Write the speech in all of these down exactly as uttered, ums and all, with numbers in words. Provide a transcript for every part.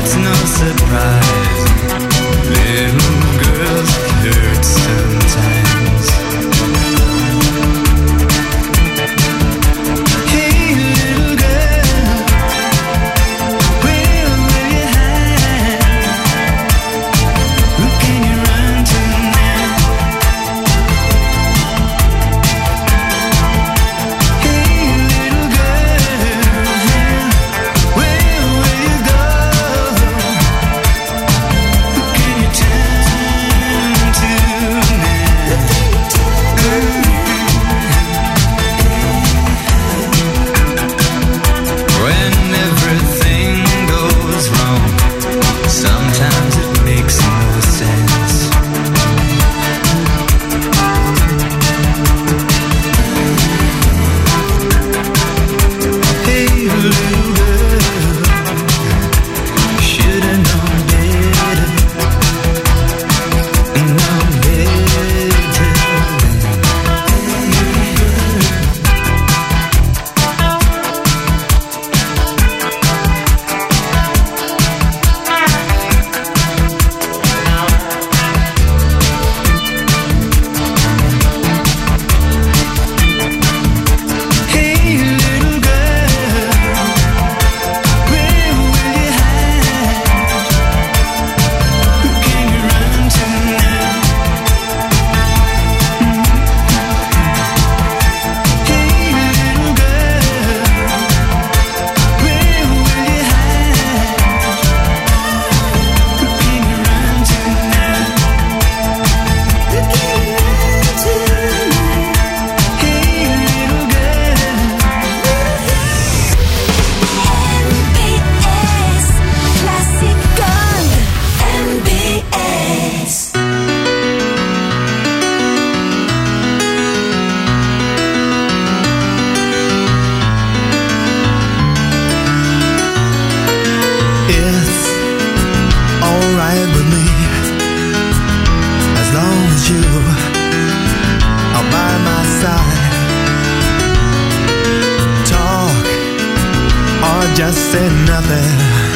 just said nothing.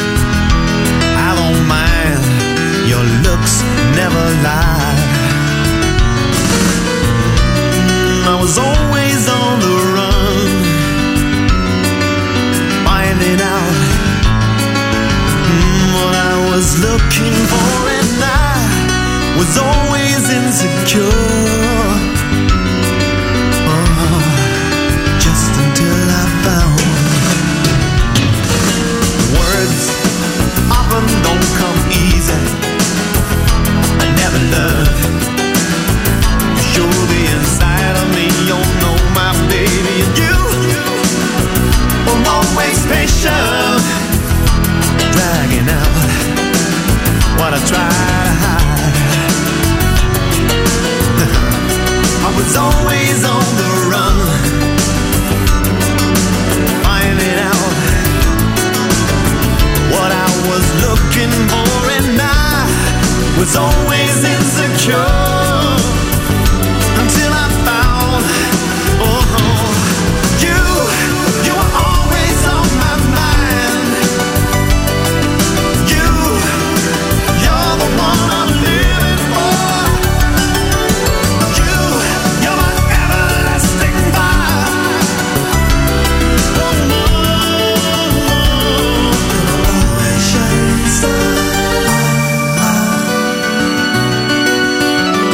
I don't mind, your looks never lie. I was always on the run, finding out mm, what I was looking for, and I was always insecure. Oh, just until I found words often don't come easy. I never learned to show the inside of me. You know my baby, and you were always patient, dragging out what I tried to hide. I was always on the run, finding out what I was looking for, and I was always insecure until I found, oh, you, you were always on my mind. You, you're the one I'm living for. You, you're my everlasting fire. Oh, no, always shining star.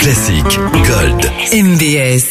Classique, Gold, M B S.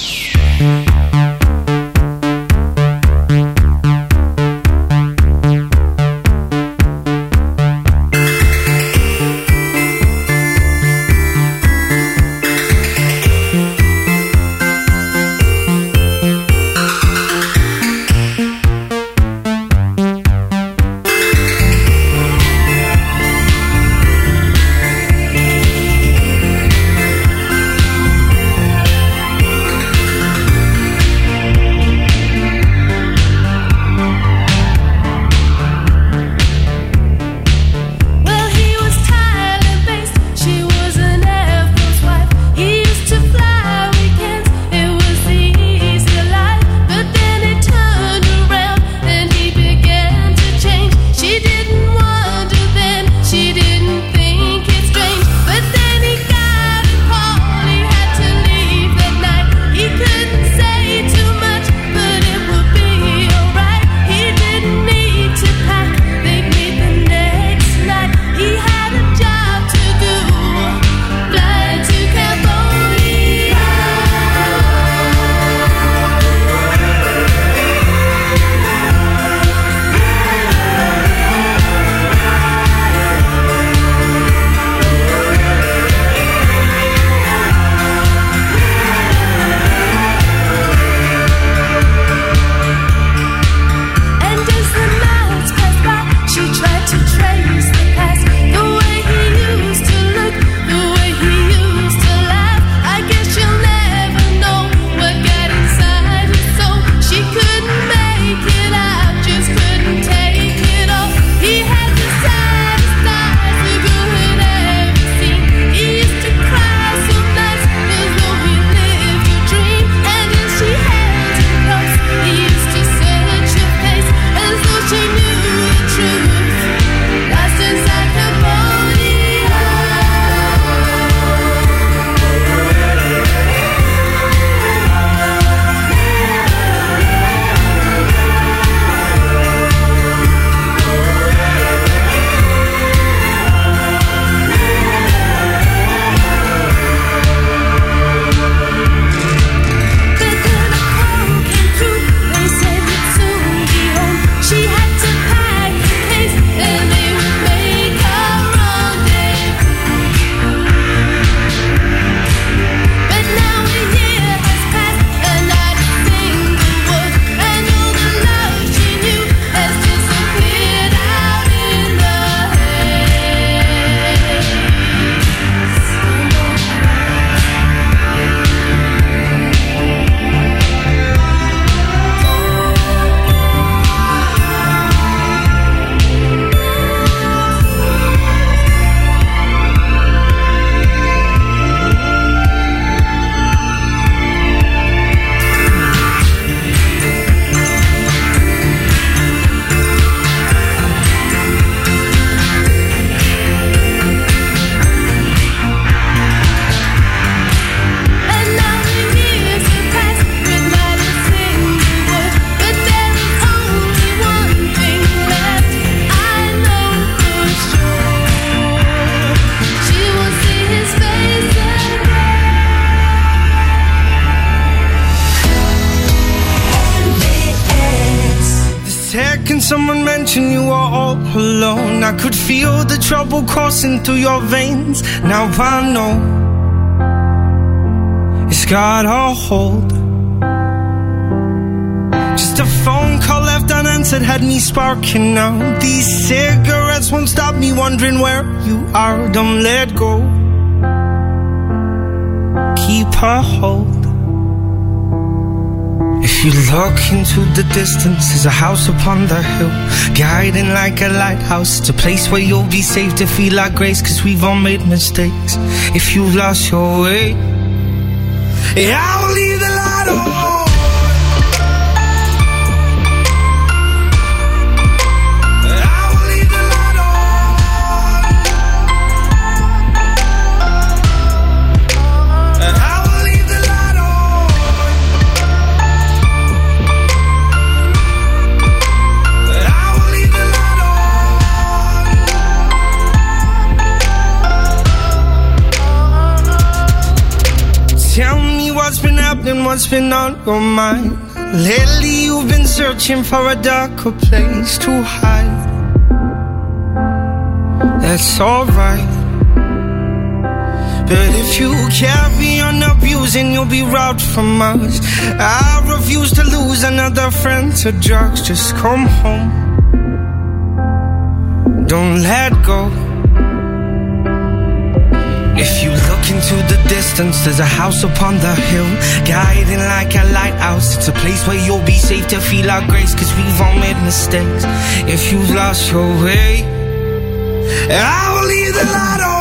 Someone mentioned you are all alone. I could feel the trouble coursing through your veins. Now I know it's got a hold. Just a phone call left unanswered had me sparking now. These cigarettes won't stop me wondering where you are. Don't let go. Keep a hold. If you look into the distance, there's a house upon the hill, guiding like a lighthouse. It's a place where you'll be safe to feel like grace, cause we've all made mistakes. If you've lost your way, yeah, I'll leave the light on. what's been on your mind. Lately you've been searching for a darker place to hide. That's alright. But if you carry on abusing, you'll be robbed from us. I refuse to lose another friend to drugs. Just come home. Don't let go. If you look into the distance, there's a house upon the hill, guiding like a lighthouse. It's a place where you'll be safe to feel our grace, cause we've all made mistakes. If you've lost your way, I will leave the light on.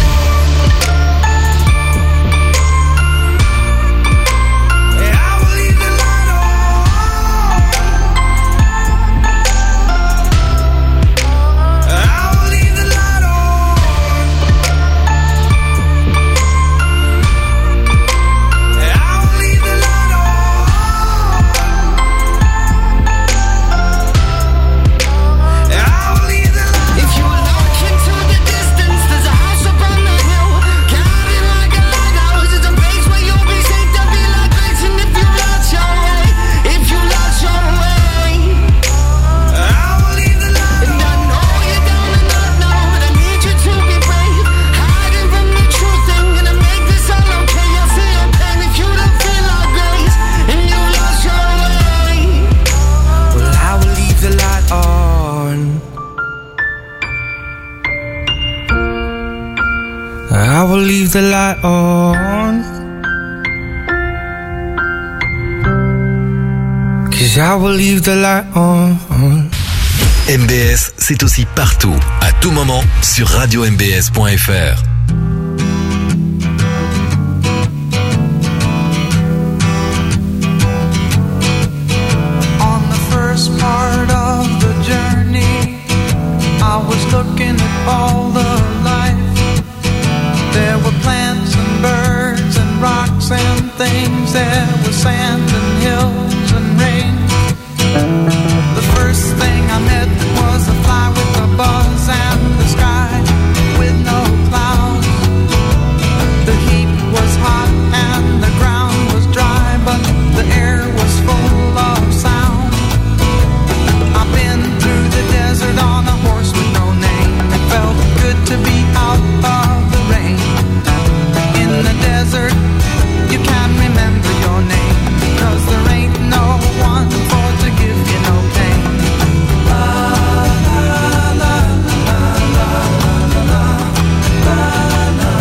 I will leave the light on, cause I will leave the light on. M B S, c'est aussi partout, à tout moment, sur radio m b s point f r. On the first part of the journey, I was looking at all the life. There were plants and birds and rocks and things. There was sand and hills and rain. The first thing I met was a fly with a buzz and the sky with no clouds. The heat was hot and the ground was dry, but the air was full of sound. I've been through the desert on a horse with no name. It felt good to be out of the rain. In the desert, you can't remember your name, cause there ain't no one for to give you no pain. La la la la la la la la la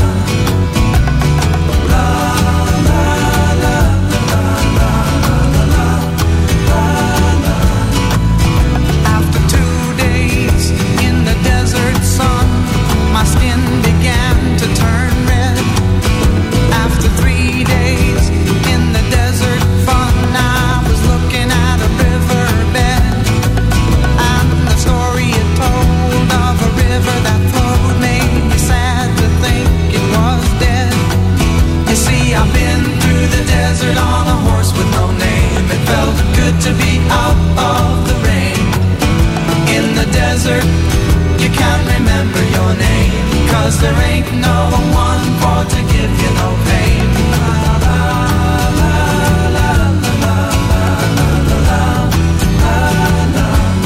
la la la. After two days in the desert sun, my skin began to turn red. After three days in the desert fun, I was looking at a riverbed, and the story it told of a river that flowed made me sad to think it was dead. You see, I've been through the desert on a horse with no name. It felt good to be out of the rain. In the desert, you can't remember your name, cause there ain't no one for to give you no pain. La la la la la la la la la.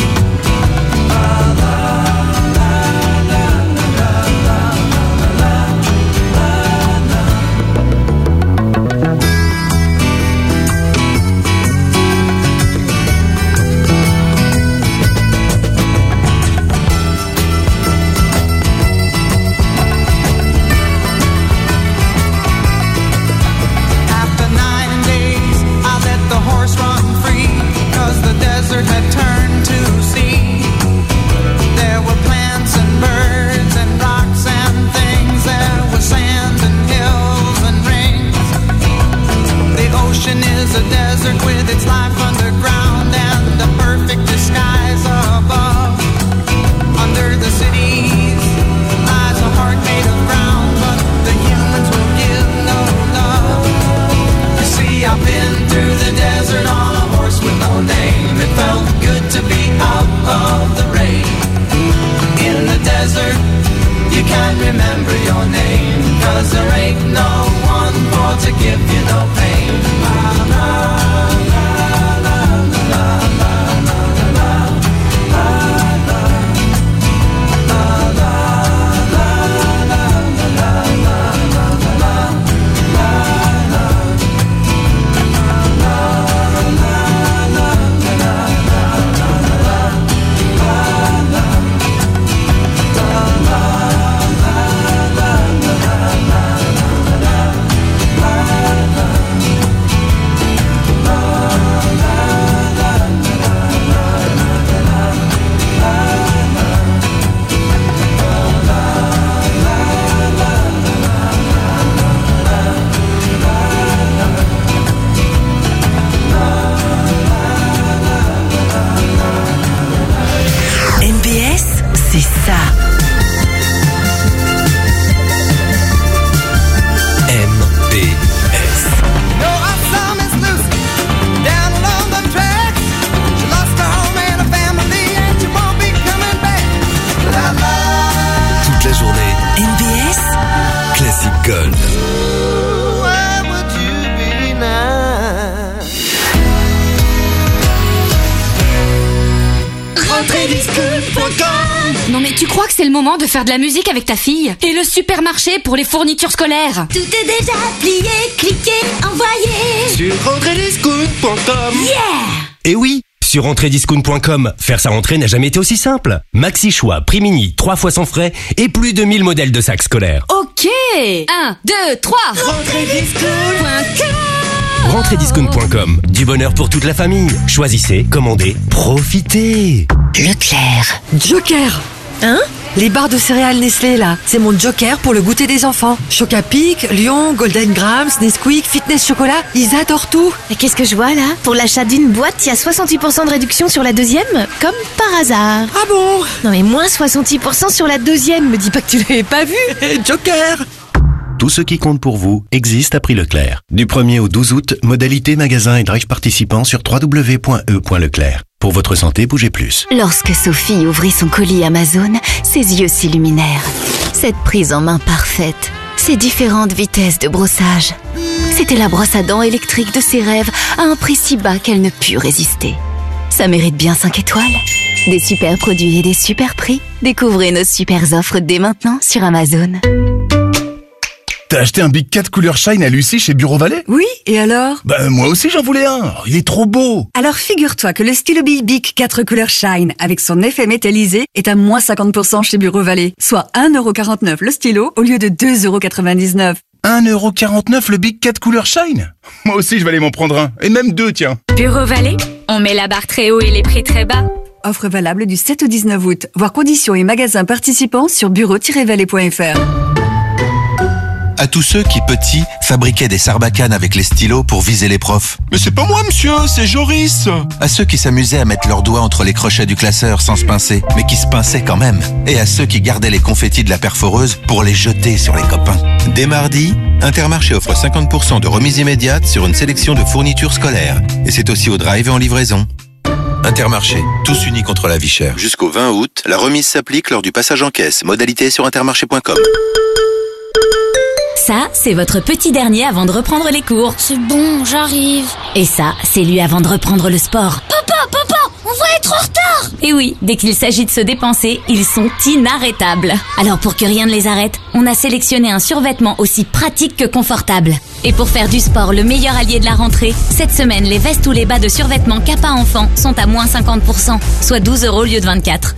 After nine days, I let the horse run free, cause the desert had turned to sea. There were plants and birds and rocks and things. There was sand and hills and rains. The ocean is a desert with its life underground and a perfect disguise above. Under the cities lies a heart made of ground, but the humans will give no love. You see, I've been through the desert on a horse with no name. It felt good to be out of the rain. In the desert, you can't remember your name, cause there ain't no one for to give you no pain. La, Tu crois que c'est le moment de faire de la musique avec ta fille? Et le supermarché pour les fournitures scolaires? Tout est déjà plié, cliquez, envoyez. Sur rentrée discount point com. Yeah! Et oui, sur rentrée discount point com, faire sa rentrée n'a jamais été aussi simple. Maxi choix, prix mini, trois fois sans frais et plus de mille modèles de sacs scolaires. Ok. un, deux, trois. rentrée discount point com. rentrée discount point com, du bonheur pour toute la famille. Choisissez, commandez, profitez. Leclerc. Joker. Hein? Les barres de céréales Nestlé, là, c'est mon joker pour le goûter des enfants. Chocapic, Lion, Golden Grams, Nesquik, Fitness Chocolat, ils adorent tout. Et qu'est-ce que je vois là? Pour l'achat d'une boîte, il y a soixante-dix pour cent de réduction sur la deuxième, comme par hasard. Ah bon? Non mais moins soixante-dix pour cent sur la deuxième, me dis pas que tu l'avais pas vu. Joker. Tout ce qui compte pour vous existe à prix Leclerc. Du premier au douze août, modalité magasin et drive participants sur w w w point e point leclerc. Pour votre santé, bougez plus. Lorsque Sophie ouvrit son colis Amazon, ses yeux s'illuminèrent. Cette prise en main parfaite, ces différentes vitesses de brossage. C'était la brosse à dents électrique de ses rêves à un prix si bas qu'elle ne put résister. Ça mérite bien cinq étoiles. Des super produits et des super prix. Découvrez nos super offres dès maintenant sur Amazon. T'as acheté un Big quatre couleur Shine à Lucie chez Bureau Vallée? Oui, et alors? Bah moi aussi j'en voulais un, il est trop beau. Alors figure-toi que le stylo Bic quatre couleurs Shine avec son effet métallisé est à moins cinquante pour cent chez Bureau Vallée, soit un euro quarante-neuf le stylo au lieu de deux euros quatre-vingt-dix-neuf. un euro quarante-neuf le Big quatre couleur Shine? Moi aussi je vais aller m'en prendre un, et même deux tiens. Bureau Vallée, on met la barre très haut et les prix très bas. Offre valable du sept au dix-neuf août. Voir conditions et magasins participants sur bureau tiret vallée point f r. À tous ceux qui, petits, fabriquaient des sarbacanes avec les stylos pour viser les profs. Mais c'est pas moi, monsieur, c'est Joris. À ceux qui s'amusaient à mettre leurs doigts entre les crochets du classeur sans se pincer, mais qui se pinçaient quand même. Et à ceux qui gardaient les confettis de la perforeuse pour les jeter sur les copains. Dès mardi, Intermarché offre cinquante pour cent de remise immédiate sur une sélection de fournitures scolaires. Et c'est aussi au drive et en livraison. Intermarché, tous unis contre la vie chère. Jusqu'au vingt août, la remise s'applique lors du passage en caisse. Modalité sur intermarché point com. Ça, c'est votre petit dernier avant de reprendre les cours. C'est bon, j'arrive. Et ça, c'est lui avant de reprendre le sport. Papa, papa, on va être en retard. Et oui, dès qu'il s'agit de se dépenser, ils sont inarrêtables. Alors pour que rien ne les arrête, on a sélectionné un survêtement aussi pratique que confortable. Et pour faire du sport le meilleur allié de la rentrée, cette semaine, les vestes ou les bas de survêtement Kappa Enfant sont à moins cinquante pour cent, soit douze euros au lieu de vingt-quatre.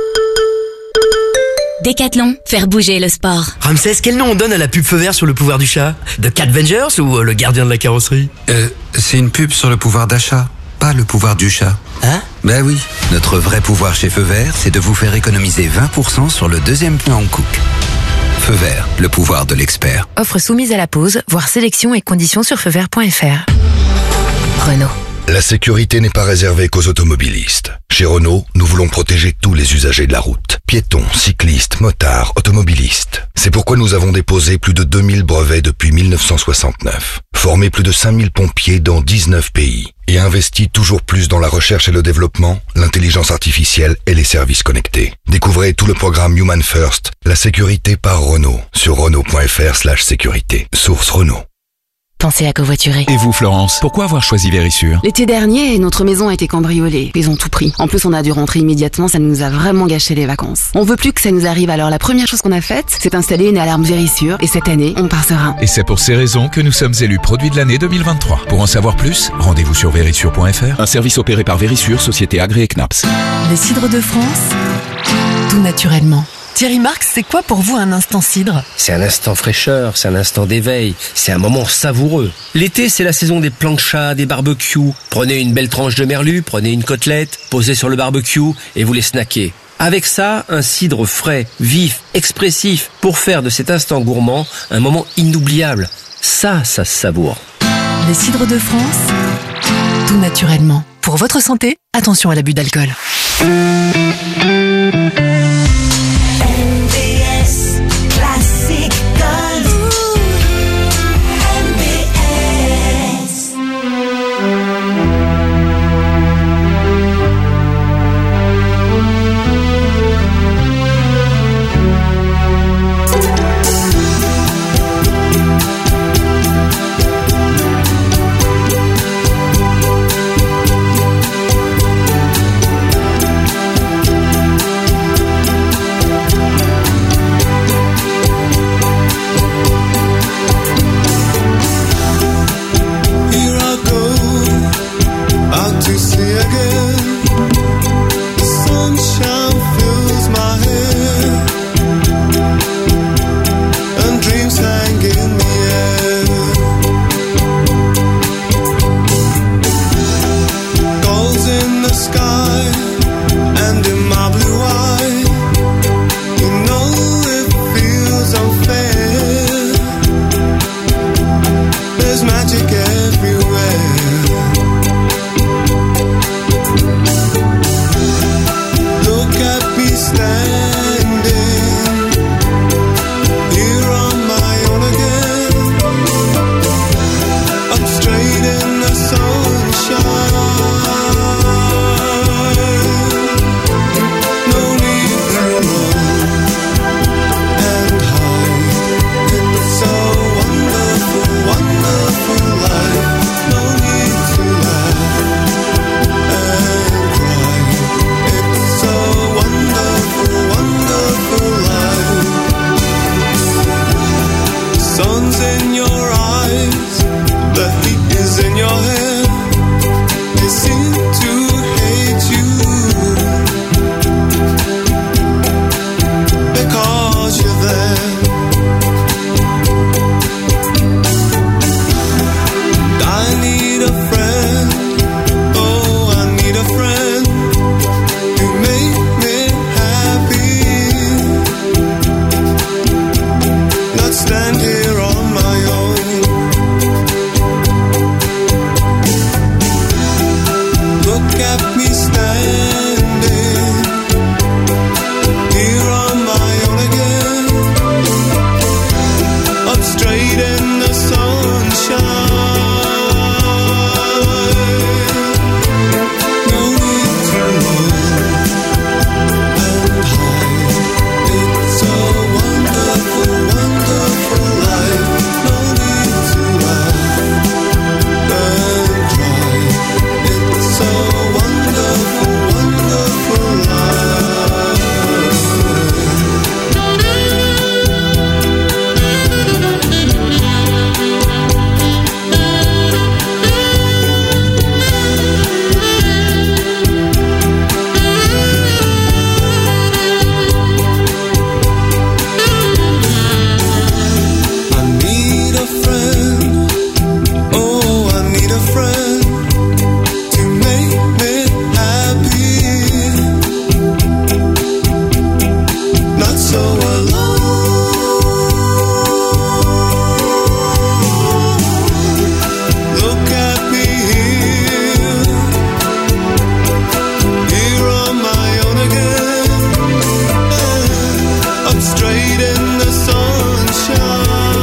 Décathlon, faire bouger le sport. Ramsès, quel nom on donne à la pub feu vert sur le pouvoir du chat? The Cat Vengers ou euh, le gardien de la carrosserie? Euh, c'est une pub sur le pouvoir d'achat, pas le pouvoir du chat. Hein? Ben oui, notre vrai pouvoir chez Feu Vert, c'est de vous faire économiser vingt pour cent sur le deuxième plan en cook. Feu Vert, le pouvoir de l'expert. Offre soumise à la pause, voir sélection et conditions sur feu vert point f r. Renault. La sécurité n'est pas réservée qu'aux automobilistes. Chez Renault, nous voulons protéger tous les usagers de la route. Piétons, cyclistes, motards, automobilistes. C'est pourquoi nous avons déposé plus de deux mille brevets depuis mille neuf cent soixante-neuf. Formé plus de cinq mille pompiers dans dix-neuf pays. Et investi toujours plus dans la recherche et le développement, l'intelligence artificielle et les services connectés. Découvrez tout le programme Human First, la sécurité par Renault, sur renault point f r slash sécurité. Source Renault. Pensez à covoiturer. Et vous, Florence, pourquoi avoir choisi Vérissure? L'été dernier, notre maison a été cambriolée. Ils ont tout pris. En plus, on a dû rentrer immédiatement, ça nous a vraiment gâché les vacances. On veut plus que ça nous arrive, alors la première chose qu'on a faite, c'est installer une alarme Vérissure, et cette année, on part serein. Et c'est pour ces raisons que nous sommes élus produit de l'année deux mille vingt-trois. Pour en savoir plus, rendez-vous sur vérissure point f r, un service opéré par Vérissure, société agréée C N A P S. Les cidres de France, tout naturellement. Thierry Marx, c'est quoi pour vous un instant cidre? C'est un instant fraîcheur, c'est un instant d'éveil, c'est un moment savoureux. L'été, c'est la saison des planchas, des barbecues. Prenez une belle tranche de merlu, prenez une côtelette, posez sur le barbecue et vous les snackez. Avec ça, un cidre frais, vif, expressif, pour faire de cet instant gourmand un moment inoubliable. Ça, ça se savoure. Les cidres de France, tout naturellement. Pour votre santé, attention à l'abus d'alcool. sun's in your eyes, the heat is in your hair. They seem to hate you because you're there. I need a friend, oh, I need a friend to make me happy, not stand here on my own. Look at me standing here on my own again, up straight in the sunshine. No need to run and hide. It's a wonderful, wonderful life. No need to laugh and cry. It's a wonderful, wonderful life. I need a friend, oh, I need a friend to make me happy, not so alone. Look at me here, here on my own again, up straight in the sunshine.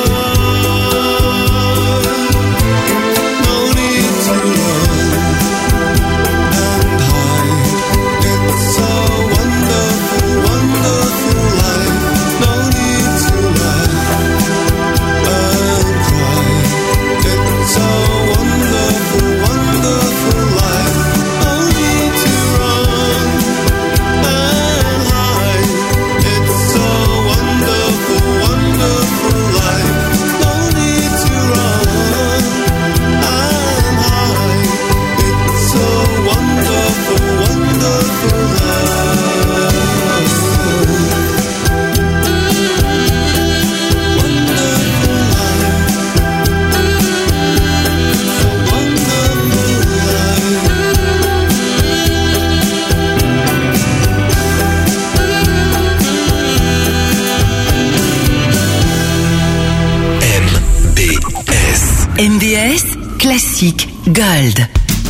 No need to run and hide. It's a wonderful, wonderful life. No need to laugh and cry. It's a wonderful, wonderful life. No need to run and hide. It's a wonderful, wonderful life. No need to run and hide. It's a wonderful, wonderful life. Wonderful life. It's a wonderful life. M B S. M B S Classique Gold.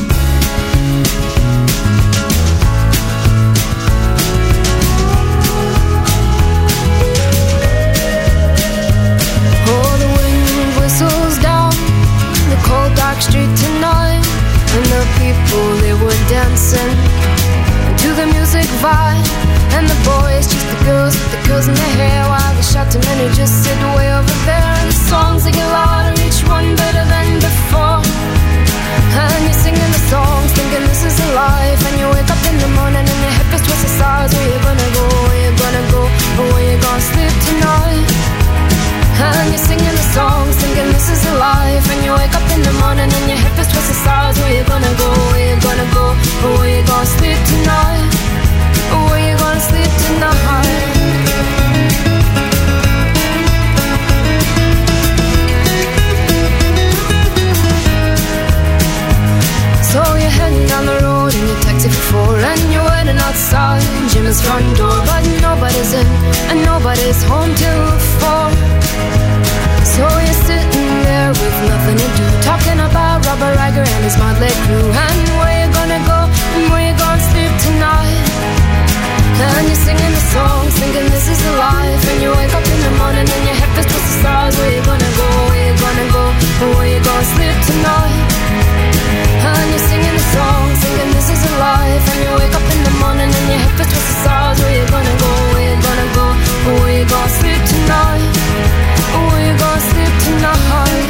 Oh, the wind whistles down the cold dark street tonight, and the people, they were dancing to the music vibe, and the boys just the girls with the girls in their hair, while the shouting men who just sit way over there, and the songs they get louder, each one better than before, and you're singing the songs thinking this is a life, and you wake up in the morning and your hip is twisted sides. Where you gonna go, where you gonna go, or where you gonna sleep tonight? And you're singing the songs thinking this is a life, and you wake up in the morning and your hip is twisted sides. Where you gonna go, where you gonna go, or where you gonna sleep tonight? Or where you gonna sleep tonight? So you're heading down the road in your taxi for four, and you're waiting outside Jim's front door, but nobody's in and nobody's home till four. So you're sitting there with nothing to do, talking about Robert Riger and his motley crew, and where you gonna go and where you gonna sleep tonight? And you're singing the songs thinking this is the life, and you wake up in the morning and your head is twisted stars. Where you gonna go, where you gonna go, or where you gonna sleep tonight? And you're singing the songs thinking this is a life, and you wake up in the morning and your head is twisted stars. Where you gonna go, where you gonna go, or where you gonna sleep tonight? Or where you gonna sleep tonight?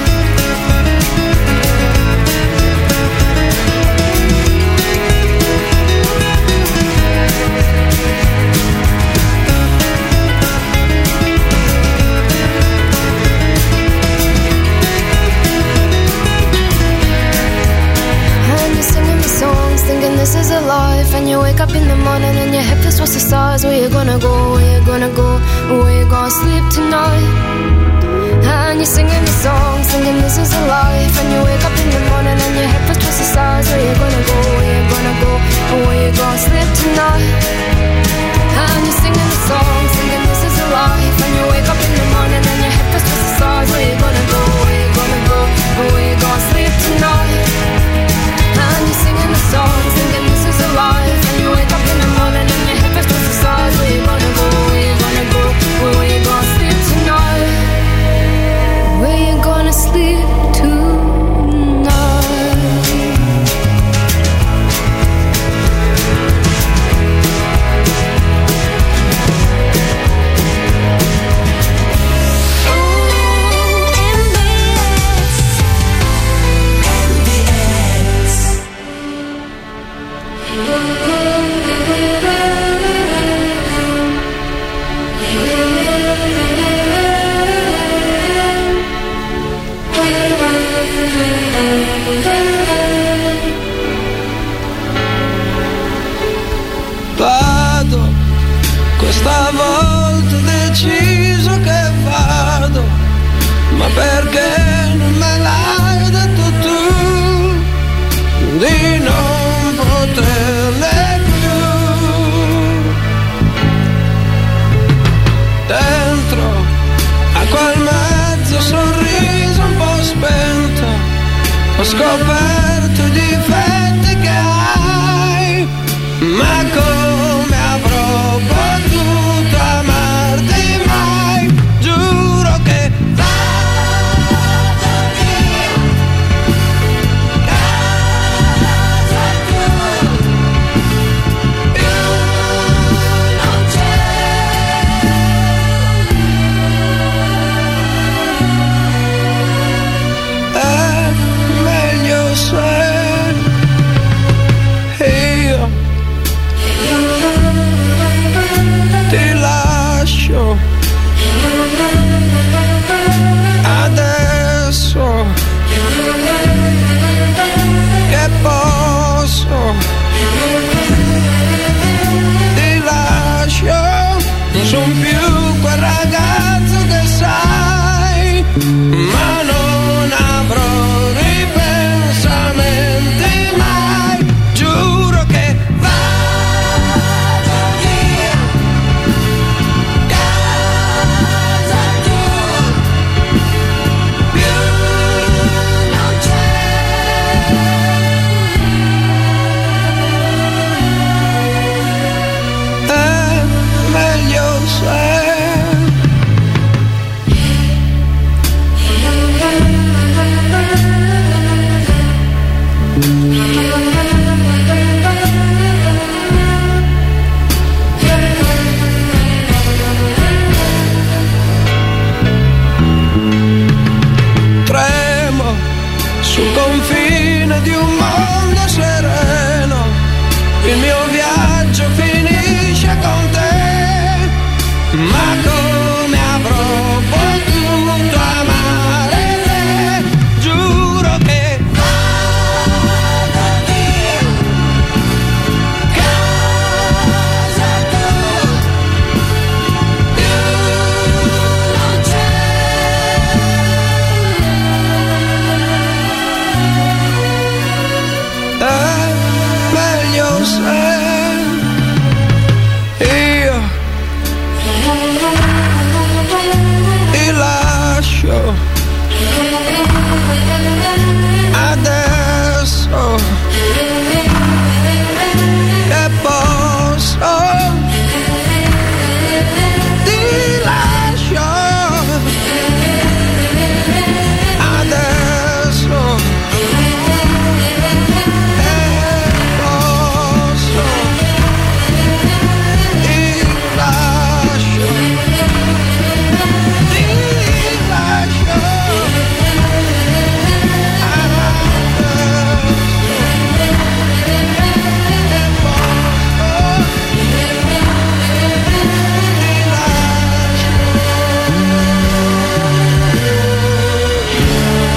and you wake up in the morning and your head feels towards the stars. Where you gonna go, where you gonna go, where you gonna sleep tonight? And you're singing the song, singing this is a life. And you wake up in the morning and your head feels towards the stars. Where you gonna go, where you gonna go, where you gonna sleep tonight? And you're singing the song, singing this is a life. And you wake up in the morning and your head feels towards the stars. Where you gonna go, where you gonna go, where you gonna sleep tonight? And you're singing the song, singing this is a life. And you wake up in the morning and your head feels towards the stars. Where you gonna go, where you gonna go, where you gonna sleep tonight? Where you gonna sleep tonight? Vado, questa volta ho deciso che vado, ma perché non me l'hai detto tu di non poterle più? Dentro a quel mezzo sorriso un po' spento ho scoperto i difetti che hai, ma come avrò potuto amarti mai? Giuro che vado via, casa tua, più non c'è. È meglio se io ti lascio adesso che posso, ti lascio, non son più quel ragazzo che sai, ma non avrò ripensamenti mai, giuro che sul confine di un mondo sereno, il mio viaggio finisce con te, ma come avrò potuto amare te? Giuro che vado via, casa tua, più non c'è. È meglio se io ti lascio adesso che posso, ti lascio adesso.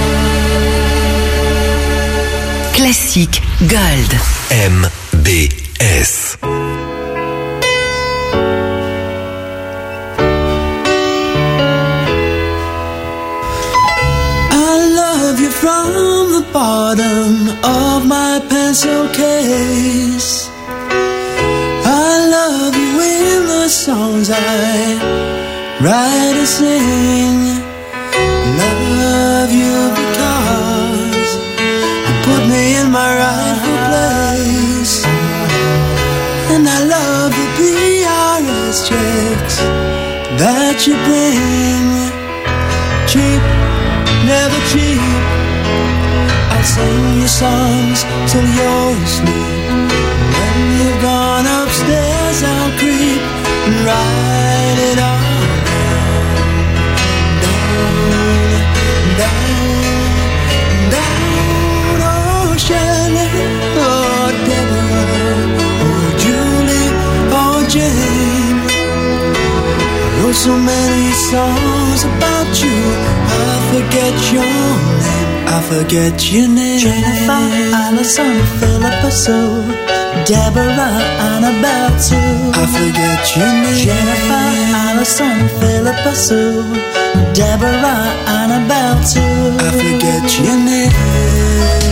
Classique Gold. M D S. From the bottom of my pencil case, I love you in the songs I write and sing. Love you because you put me in my rightful place, and I love the P R S checks that you bring. Cheap, never cheap. I'll sing your songs till you're asleep. When you've gone upstairs, I'll creep and write it all down, down, down. Oh, Shelley, oh, Deborah, oh, Julie, oh, Jane. I wrote so many songs about you, I forget your name. I forget your name. Jennifer, Allison, Philippa Sue, Deborah, Annabelle too. I forget your name. Jennifer, Allison, Philippa Sue, Deborah, Annabelle too. I forget your name.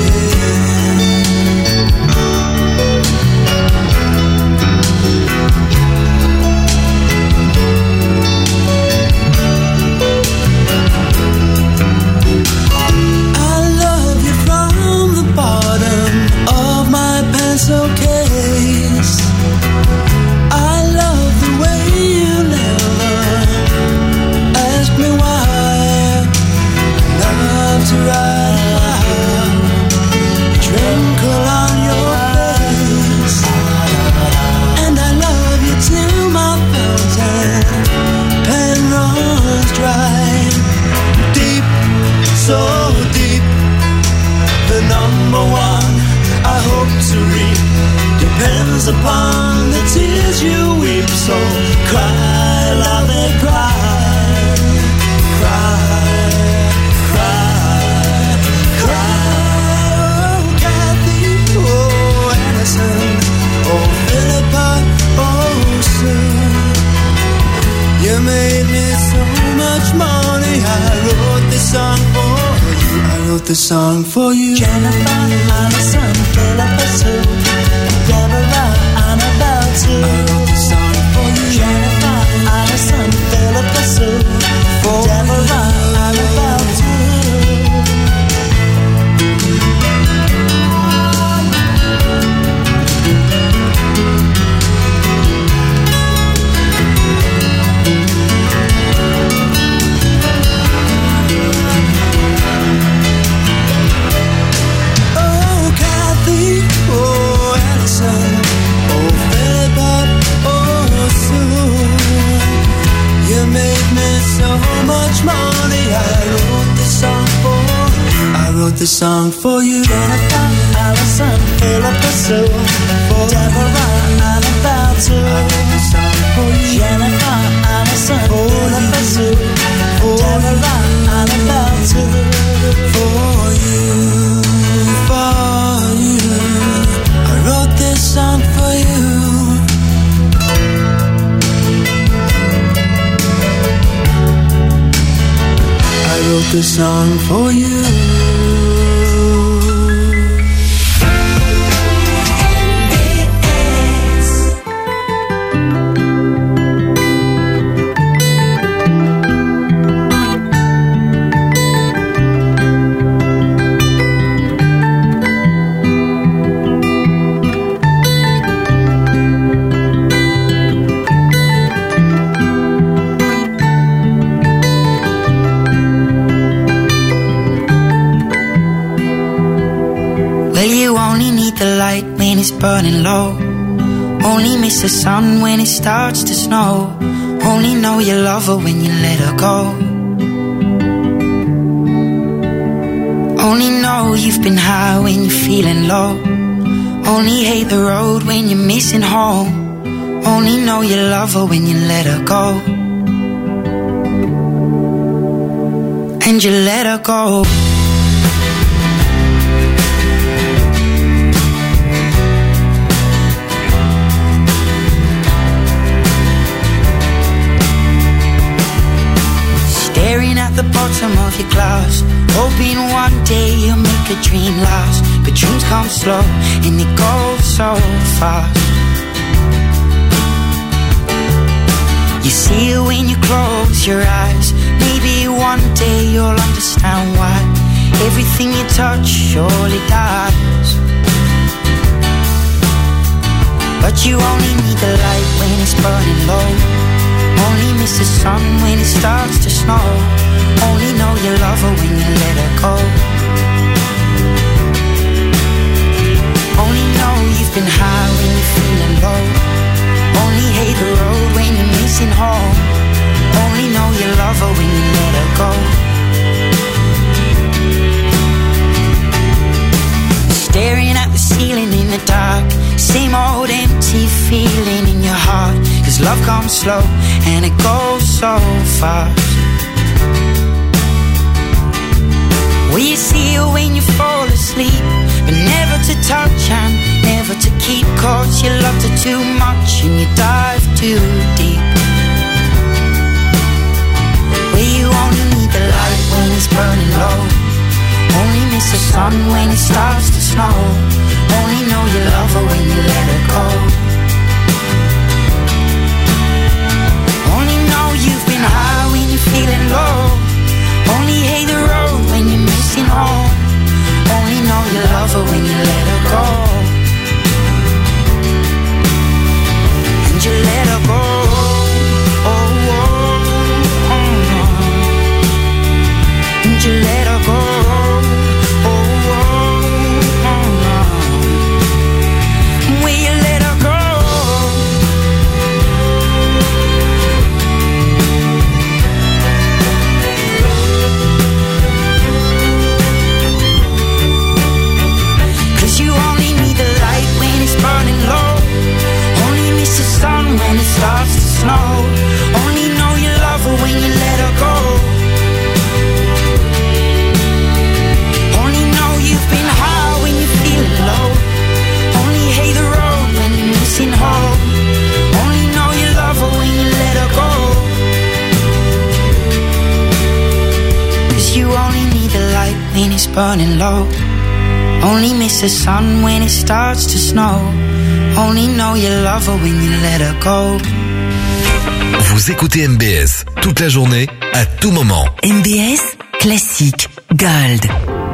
Pencil case, I love the way you never ask me why. Love to ride, twinkle on your face, and I love you till my fountain pen runs dry. Deep, so deep, the number one I hope to reap depends upon the tears you weep. So cry, love it, cry, cry, cry, cry. Oh, Kathy, oh, Allison, oh, Philippa, oh, Sue. You made me so much money. I wrote this song for you. I wrote this song for you. Jennifer, Allison, Philippa Sue, Deborah, Annabelle too. I wrote this song for you. Jennifer, Allison, Philippa Sue, Deborah, Annabelle too. The song for you. Jennifer, Allison, Philippa Sue, for Deborah, Annabelle too. I wrote the song for you. Jennifer, Allison, Philippa Sue, for Deborah, Annabelle too. For you, for you, I wrote this song for you. I wrote this song for you. It's burning low. Only miss the sun when it starts to snow. Only know you love her when you let her go. Only know you've been high when you're feeling low. Only hate the road when you're missing home. Only know you love her when you let her go. And you let her go. bottom of your glass, hoping one day you'll make a dream last. But dreams come slow and they go so fast. You see it when you close your eyes. Maybe one day you'll understand why everything you touch surely dies. But you only need the light when it's burning low. Only miss the sun when it starts to snow. Only know you love her when you let her go. Only know you've been high when you're feeling low. Only hate the road when you're missing home. Only know you love her when you let her go. Staring at the ceiling in the dark, same old empty feeling in your heart. Cause love comes slow and it goes so fast. Will you see her when you fall asleep, but never to touch and never to keep? Cause you loved her too much and you dive too deep. Where you only need the light when it's burning low. Only miss the sun when it starts to snow. Only know you love her when you let her go. Only know you've been high when you're feeling low. Only hate the road when you're missing home. Only know you love her when you let her go. And you let her go. Oh, oh, oh, oh. And you let her go. When it starts to snow, only know you love her when you let her go. Only know you've been high when you're feeling low. Only hate the road when you're missing home. Only know you love her when you let her go. Cause you only need the light when it's burning low. Only miss the sun when it starts to snow. Only know you love her when you let her go. Vous écoutez M B S toute la journée, à tout moment. M B S Classique Gold.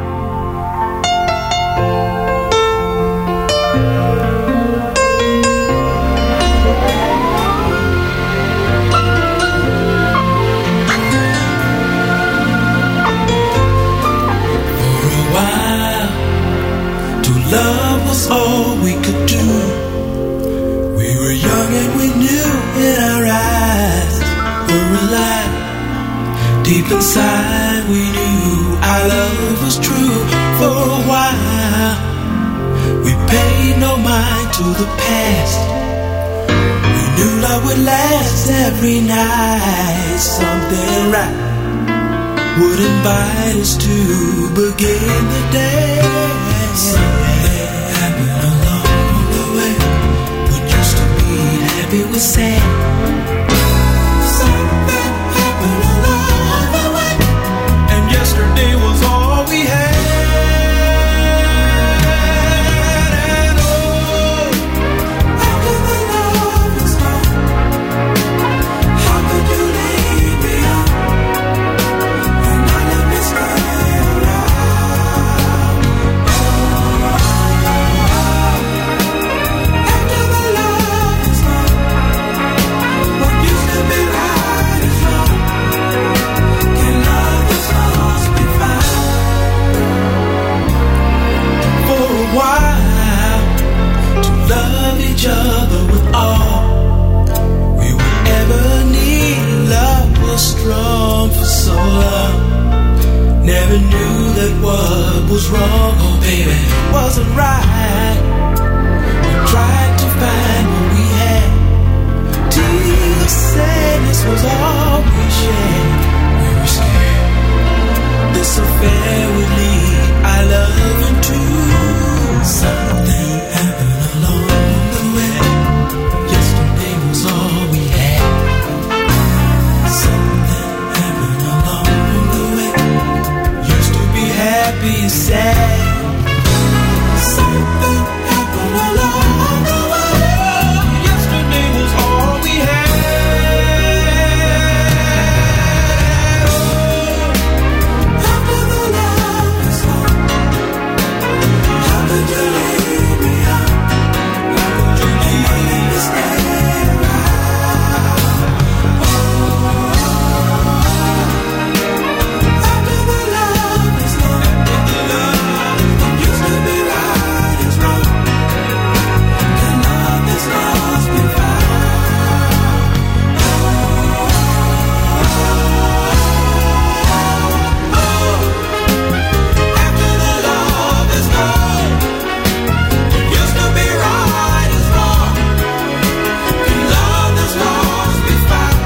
For a while, to love was all we could do. We were young and we knew in our eyes were alive. Deep inside we knew our love was true. For a while we paid no mind to the past. We knew love would last every night. Something right would invite us to begin the day. Something happened along the way. Happy was sad. Something happened along the way, and yesterday was all we had. And oh, after the love was gone, how could you leave me on? And I let me stay around. Oh, after the love was gone, be right as long. Can love this lost be found? For a while, to love each other with all we would ever need. Love was strong for so long. Never knew that what was wrong, oh baby, wasn't right. We tried to find what we had. The sadness was all we shared. We were scared this affair would lead our love into something happened along the way. Yesterday was all we had. Something happened along the way. be sad. Something happened along the way. Yesterday was all we had. Oh, after the love is gone, how could you leave me out? How could you leave me stay around? Oh, after the love is gone, after the love used to be right is wrong. The love is lost and found. After the love is gone, used to be right is wrong. The love is lost and found.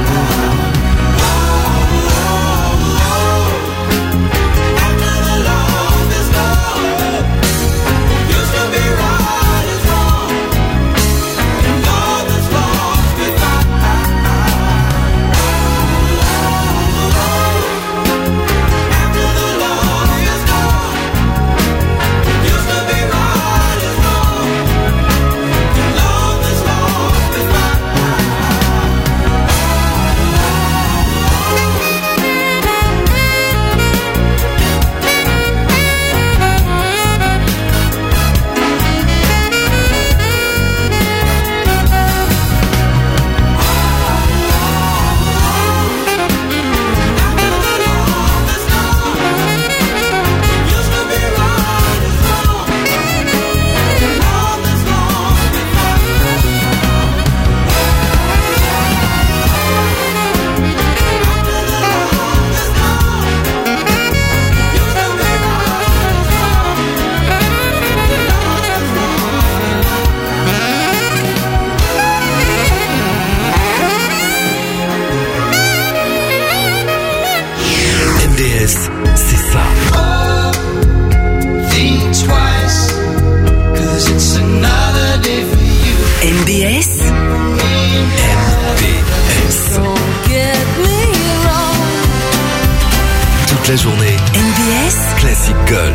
After the love is gone, used to be right is wrong. The love is lost and found. After the love is gone, used to be right is wrong. The love is lost and found. M D S, c'est ça. Think twice, 'cause it's another day for you. M D S, M D S. Get me wrong. Toute la journée, M D S, Classic Gold.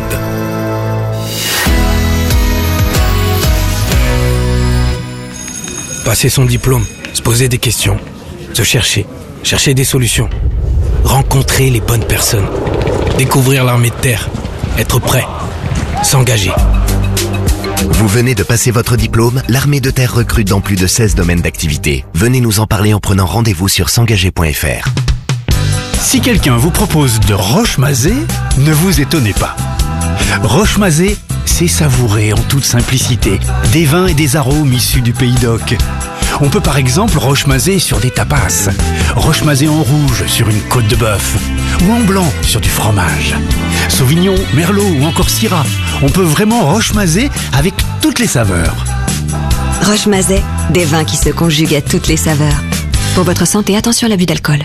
Passer son diplôme, se poser des questions, se chercher, chercher des solutions, rencontrer les bonnes personnes, découvrir l'armée de terre, être prêt, s'engager. Vous venez de passer votre diplôme, l'armée de terre recrute dans plus de seize domaines d'activité. Venez nous en parler en prenant rendez-vous sur s'engager point F R. Si quelqu'un vous propose de roche-mazé, ne vous étonnez pas. Roche-mazé, c'est savourer en toute simplicité des vins et des arômes issus du pays d'Oc. On peut par exemple roche-mazé sur des tapas, roche-mazé en rouge sur une côte de bœuf, ou en blanc sur du fromage. Sauvignon, Merlot ou encore Syrah, on peut vraiment roche-mazé avec toutes les saveurs. Roche-mazet, des vins qui se conjuguent à toutes les saveurs. Pour votre santé, attention à l'abus d'alcool.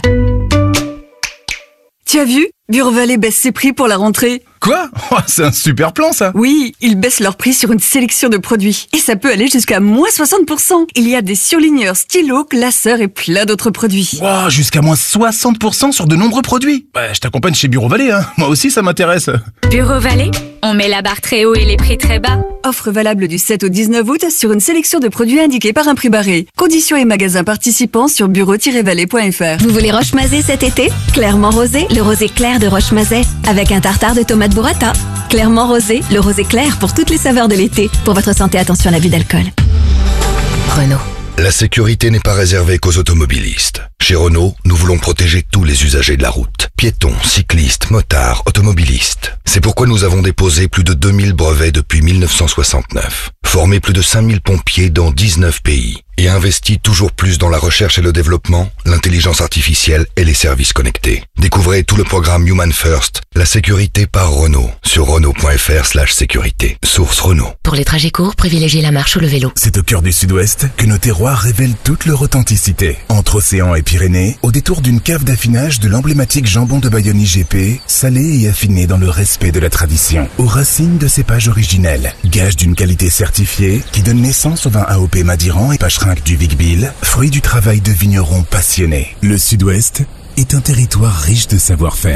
Tu as vu? Bureau Vallée baisse ses prix pour la rentrée. Quoi? Oh, c'est un super plan, ça. Oui, ils baissent leurs prix sur une sélection de produits. Et ça peut aller jusqu'à moins soixante pour cent. Il y a des surligneurs, stylos, classeurs et plein d'autres produits. Wow, jusqu'à moins soixante pour cent sur de nombreux produits. Ouais, je t'accompagne chez Bureau Vallée, hein. Moi aussi, ça m'intéresse. Bureau Vallée, on met la barre très haut et les prix très bas. Offre valable du sept au dix-neuf août sur une sélection de produits indiqués par un prix barré. Conditions et magasins participants sur bureau tiret vallée point F R. Vous voulez roche-mazet cet été? Clairement rosé, le rosé clair de roche-mazet. Avec un tartare de tomates burrata. Clairement rosé, le rosé clair pour toutes les saveurs de l'été. Pour votre santé, attention à l'abus d'alcool. Renault. La sécurité n'est pas réservée qu'aux automobilistes. Chez Renault, nous voulons protéger tous les usagers de la route. Piétons, cyclistes, motards, automobilistes. C'est pourquoi nous avons déposé plus de deux mille brevets depuis mille neuf cent soixante-neuf. Formé plus de cinq mille pompiers dans dix-neuf pays. Et investi toujours plus dans la recherche et le développement, l'intelligence artificielle et les services connectés. Découvrez tout le programme Human First, la sécurité par Renault, sur renault point F R slash sécurité. Source Renault. Pour les trajets courts, privilégiez la marche ou le vélo. C'est au cœur du sud-ouest que nos terroirs révèlent toute leur authenticité. Entre océan et Pyrénées, au détour d'une cave d'affinage de l'emblématique jambon de Bayonne I G P, salé et affiné dans le respect de la tradition. Aux racines de cépages originels, gage d'une qualité certifiée qui donne naissance au vin A O P Madiran et Pacherin du Vic-Bilh, fruit du travail de vignerons passionnés. Le Sud-Ouest est un territoire riche de savoir-faire.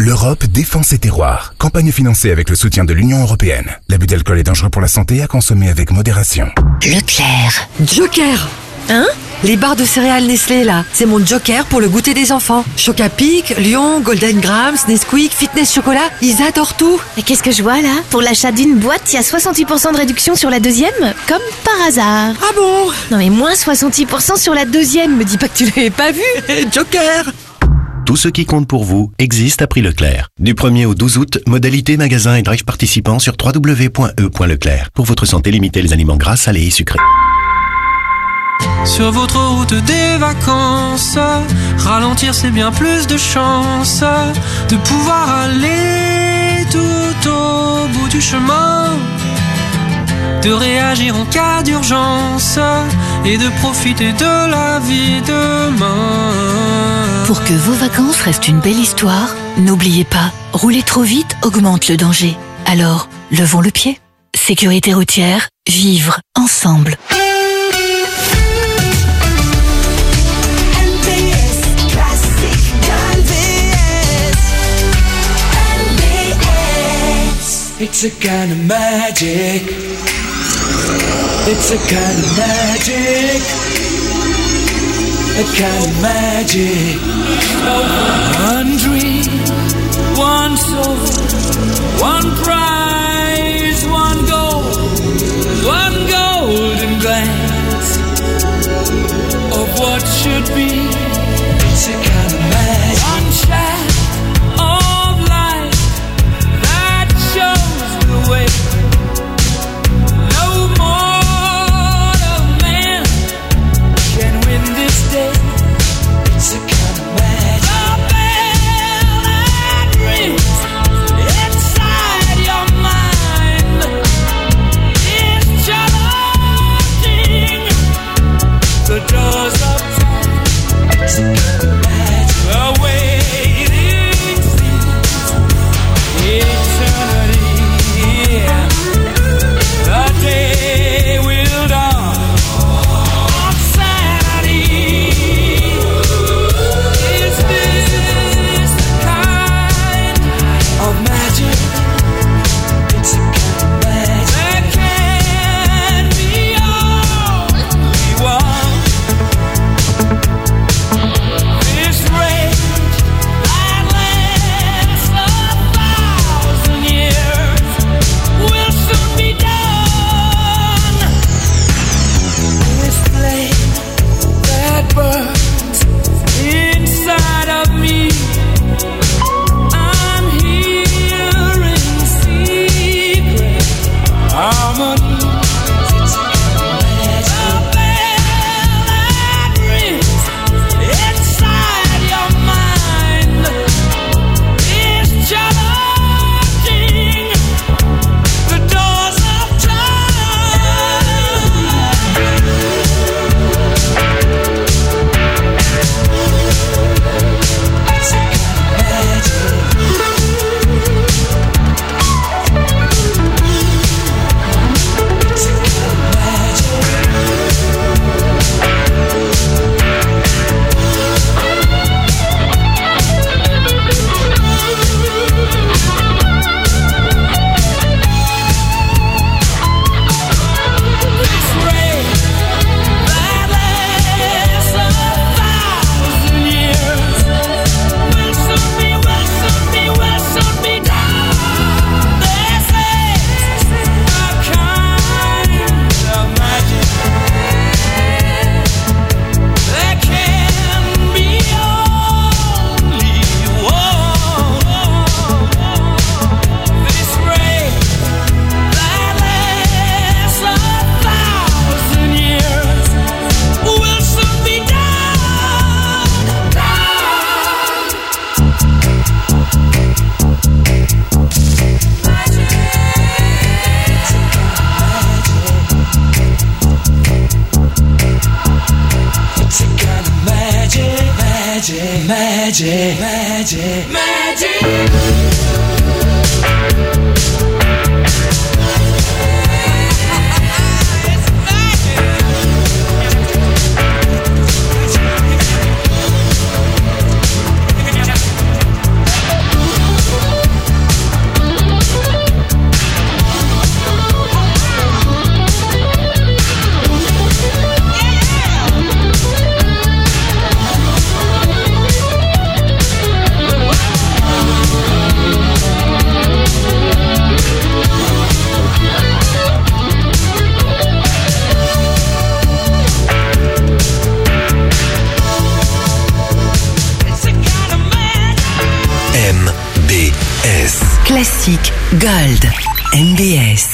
L'Europe défend ses terroirs. Campagne financée avec le soutien de l'Union européenne. L'abus d'alcool est dangereux pour la santé, à consommer avec modération. Leclerc. Joker. Hein? Les barres de céréales Nestlé, là, c'est mon joker pour le goûter des enfants. Chocapic, Lion, Golden Grams, Nesquik, Fitness Chocolat, ils adorent tout. Et qu'est-ce que je vois là? Pour l'achat d'une boîte, il y a soixante-dix pour cent de réduction sur la deuxième? Comme par hasard. Ah bon? Non mais moins soixante-dix pour cent sur la deuxième, me dis pas que tu l'avais pas vu. Joker. Tout ce qui compte pour vous existe à prix Leclerc. Du premier au douze août, modalité magasin et drive participants sur w w w point e point leclerc. Pour votre santé, limitez les aliments gras, salés et sucrés. Sur votre route des vacances, ralentir c'est bien plus de chance de pouvoir aller tout au bout du chemin, de réagir en cas d'urgence et de profiter de la vie demain. Pour que vos vacances restent une belle histoire, n'oubliez pas, rouler trop vite augmente le danger. Alors, levons le pied. Sécurité routière, vivre ensemble. It's a kind of magic. It's a kind of magic. A kind of magic. One dream, one soul, one prize, one goal, one golden glance of what should be. It's a kind of magic. One shot of light that shows the way. No mortal man can win this day. It's a kind of magic. The bell that rings inside your mind is challenging the doors of time. It's a kind of magic. The waiting seems eternity. The day will dawn on Saturday. Is this the kind of magic? It's a kind of magic. There can be only one. This rage that lasts a thousand years will soon be done. This flame that burns inside of me, I'm hearing secret harmonies. It's a kind of magic. The bell that rings inside your mind is challenging the doors of time. It's a kind of magic. It's a kind of This rain that lasts a thousand years will soon be, will soon be, will soon be done. This is a kind of magic. There can be only one. This rain that lasts a thousand years will soon be done. It's a kind of magic, magic, magic, magic, magic. Classique Gold. M B S.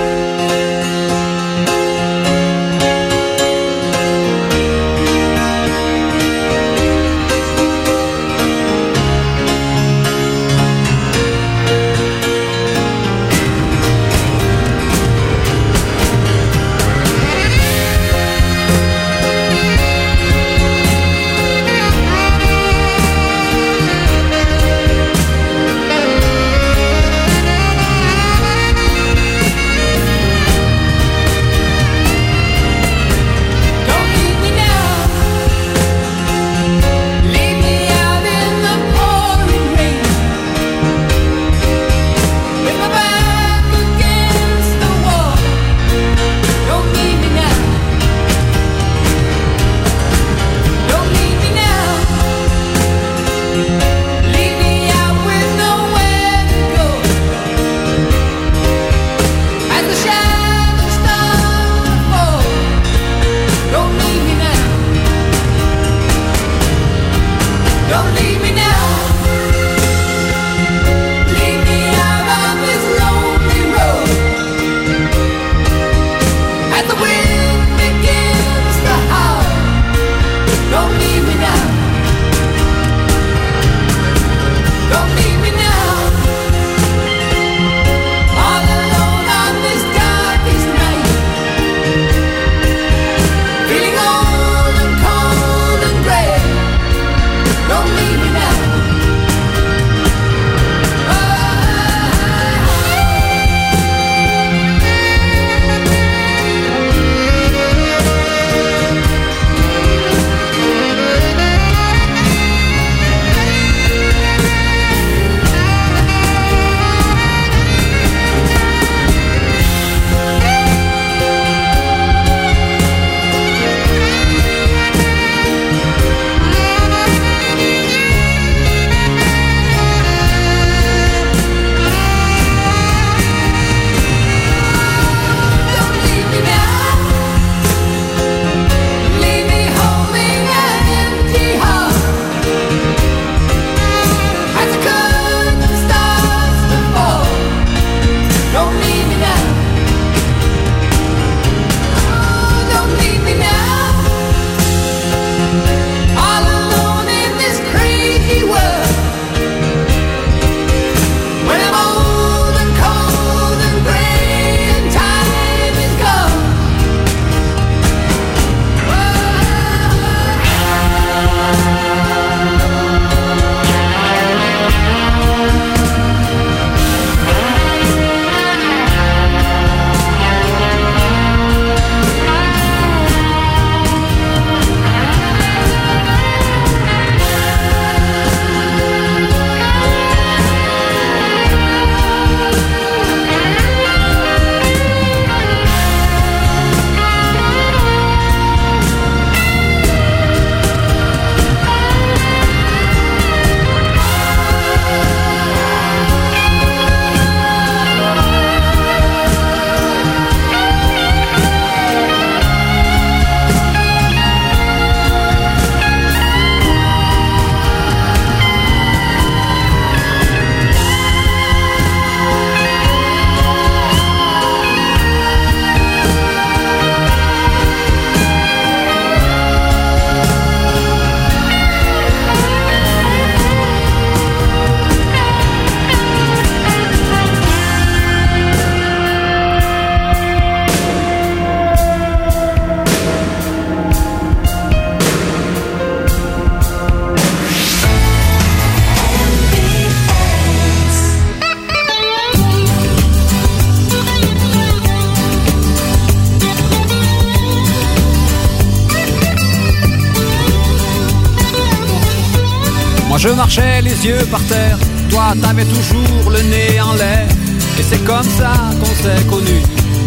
Je marchais les yeux par terre, toi t'avais toujours le nez en l'air, et c'est comme ça qu'on s'est connus.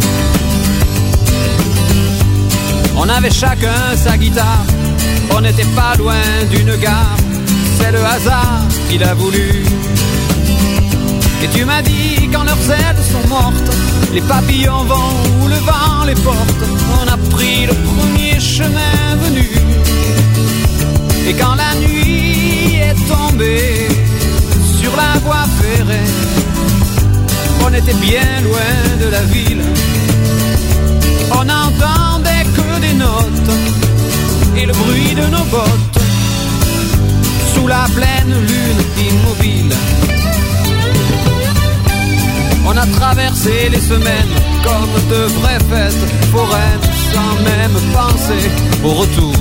On avait chacun sa guitare, on n'était pas loin d'une gare, c'est le hasard qui l'a voulu. Et tu m'as dit quand leurs ailes sont mortes, les papillons vont où le vent les porte, on a pris le premier chemin venu. Et quand la nuit est tombée sur la voie ferrée, On était bien loin de la ville. On n'entendait que des notes et le bruit de nos bottes sous la pleine lune immobile. On a traversé les semaines comme de vraies fêtes foraines sans même penser au retour.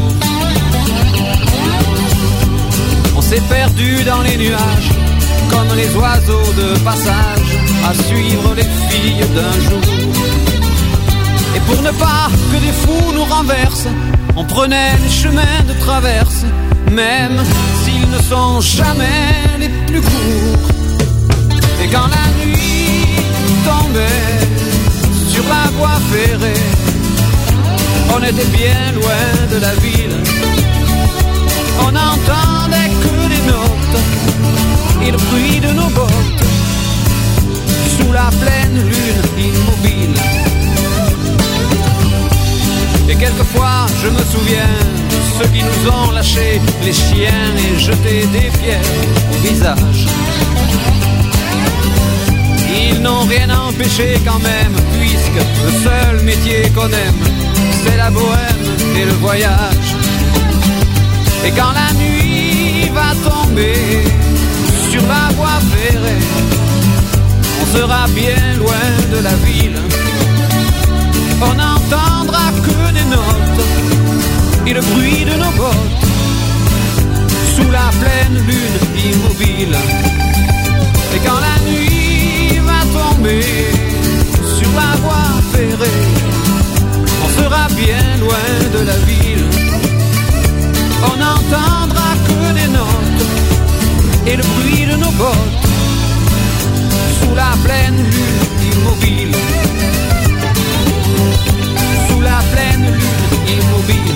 On s'est perdu dans les nuages comme les oiseaux de passage à suivre les filles d'un jour. Et pour ne pas que des fous nous renversent, on prenait les chemins de traverse, même s'ils ne sont jamais les plus courts. Et quand la nuit tombait sur la voie ferrée, on était bien loin de la ville. On n'entendait que des notes et le bruit de nos bottes sous la pleine lune immobile. Et quelquefois je me souviens de ceux qui nous ont lâchés les chiens et jeté des pierres au visage. Ils n'ont rien empêché quand même, puisque le seul métier qu'on aime, c'est la bohème et le voyage. Et quand la nuit va tomber sur la voie ferrée, on sera bien loin de la ville. On n'entendra que des notes et le bruit de nos bottes sous la pleine lune immobile. Et quand la nuit va tomber sur la voie ferrée, on sera bien loin de la ville. On n'entendra que des notes et le bruit de nos bottes sous la pleine lune immobile. Sous la pleine lune immobile.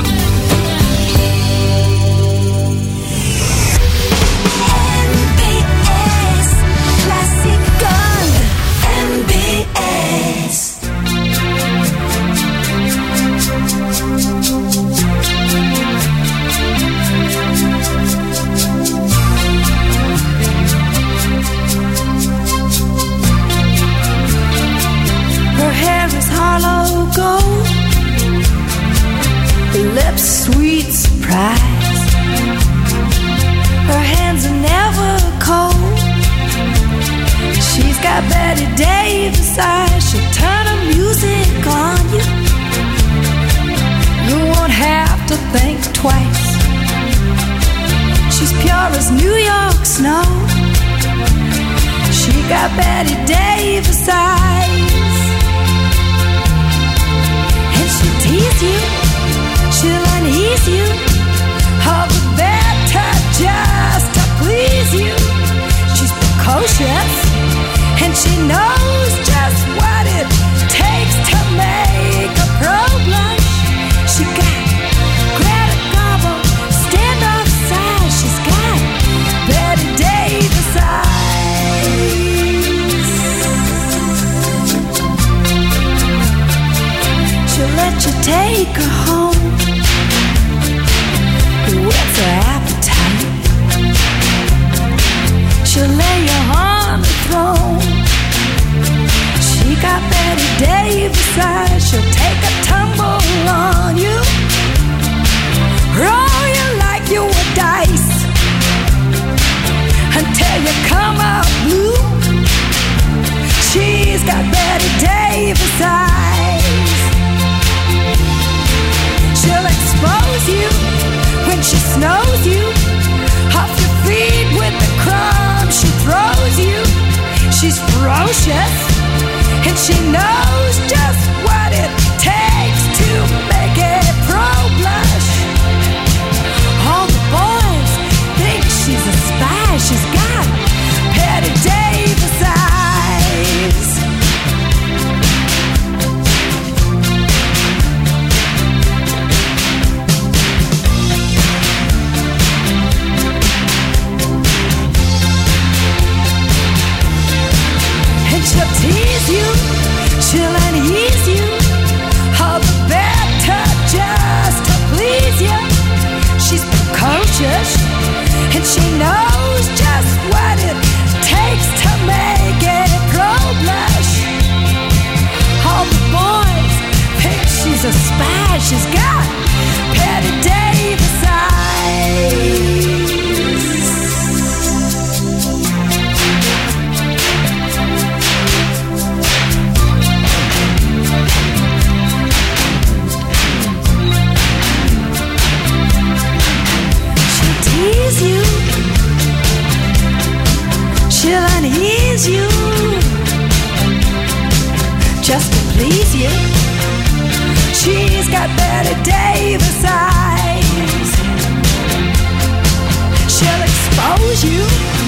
M B S Classic Gold. M B S. Her hair is hollow gold, her lips sweet surprise. Her hands are never cold. She's got Betty Davis eyes. She'll turn her music on you. You won't have to think twice. She's pure as New York snow. She got Betty Davis eyes. She'll tease you, she'll unease you, all the better just to please you. She's precocious, and she knows just what it takes to make a pro blush. She got Greta Garbo, standoff size. She's got Betty Davis eyes. She'll let you take her home. What's her appetite? She'll lay you on the throne. She got Betty Davis eyes. She'll take a tumble on you, roll you like you were dice until you come out blue. She's got Betty Davis eyes. She'll expose you when she snows you, off your feet with the crumbs she throws you. She's ferocious, and she knows just what it takes to make a pro blush. All the boys think she's a spy. She's got Betty Davis eyes. She'll tease you, she'll unease you, all the better just to please you. She's precocious, and she knows just what it takes to make a pro please you. She's got Betty Davis eyes. She'll expose you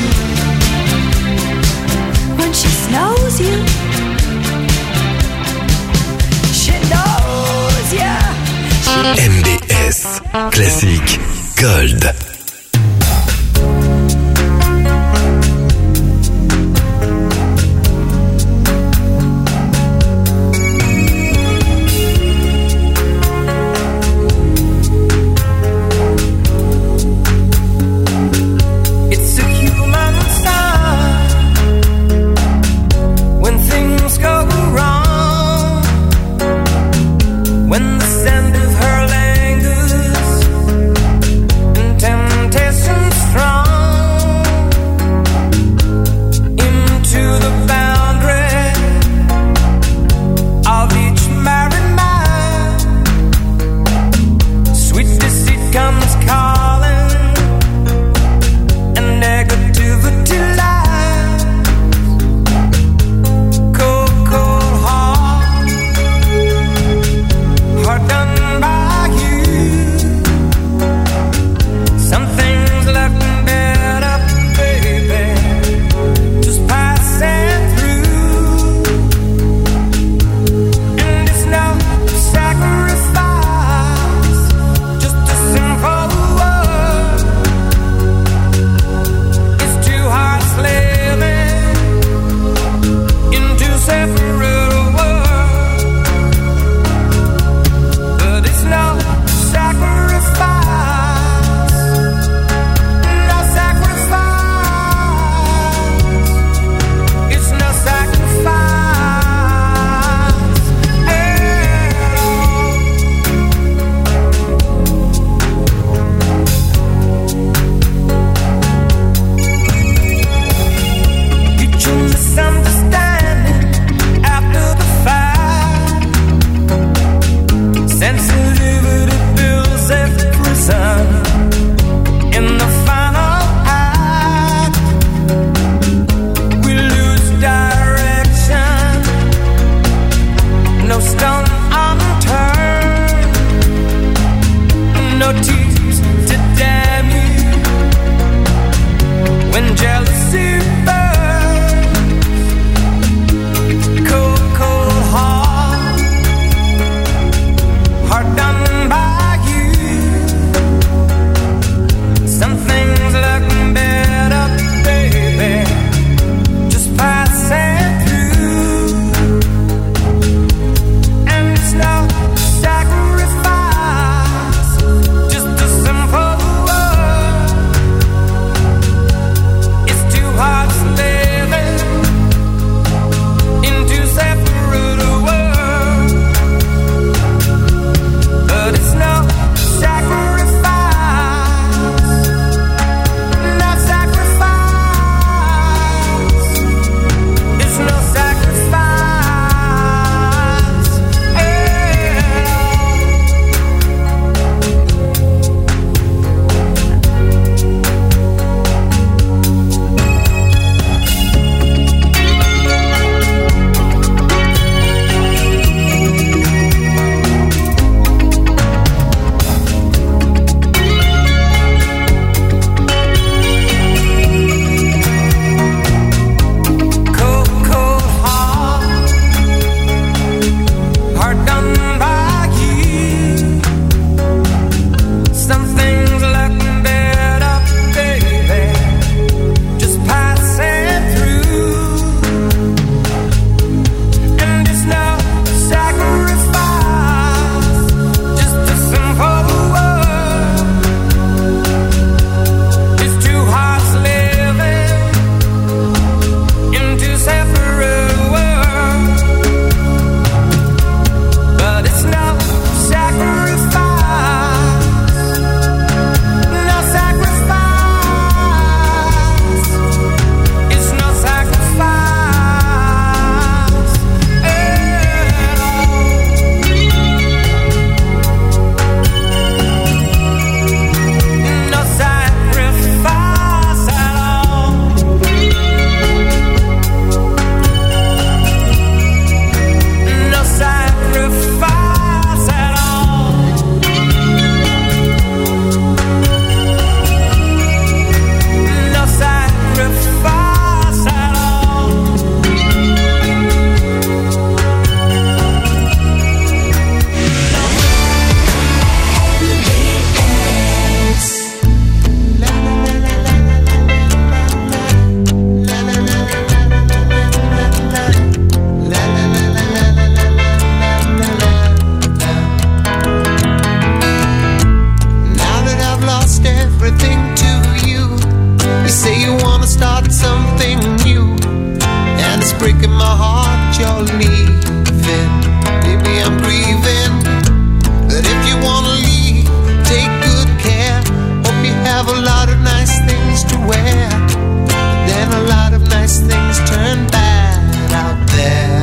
when she snows you. She knows ya. M B S Classique Gold. Just a breaking my heart you're leaving. Baby, I'm grieving. But if you wanna leave, take good care. Hope you have a lot of nice things to wear. Then a lot of nice things turn bad out there.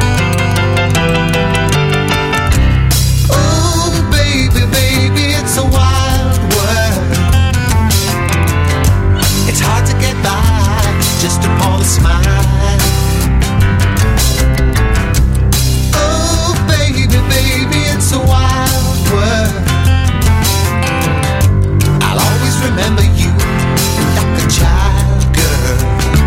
Oh, baby, baby, it's a wild world. It's hard to get by just upon a smile. Oh, baby, baby, it's a wild world. I'll always remember you like a child, girl.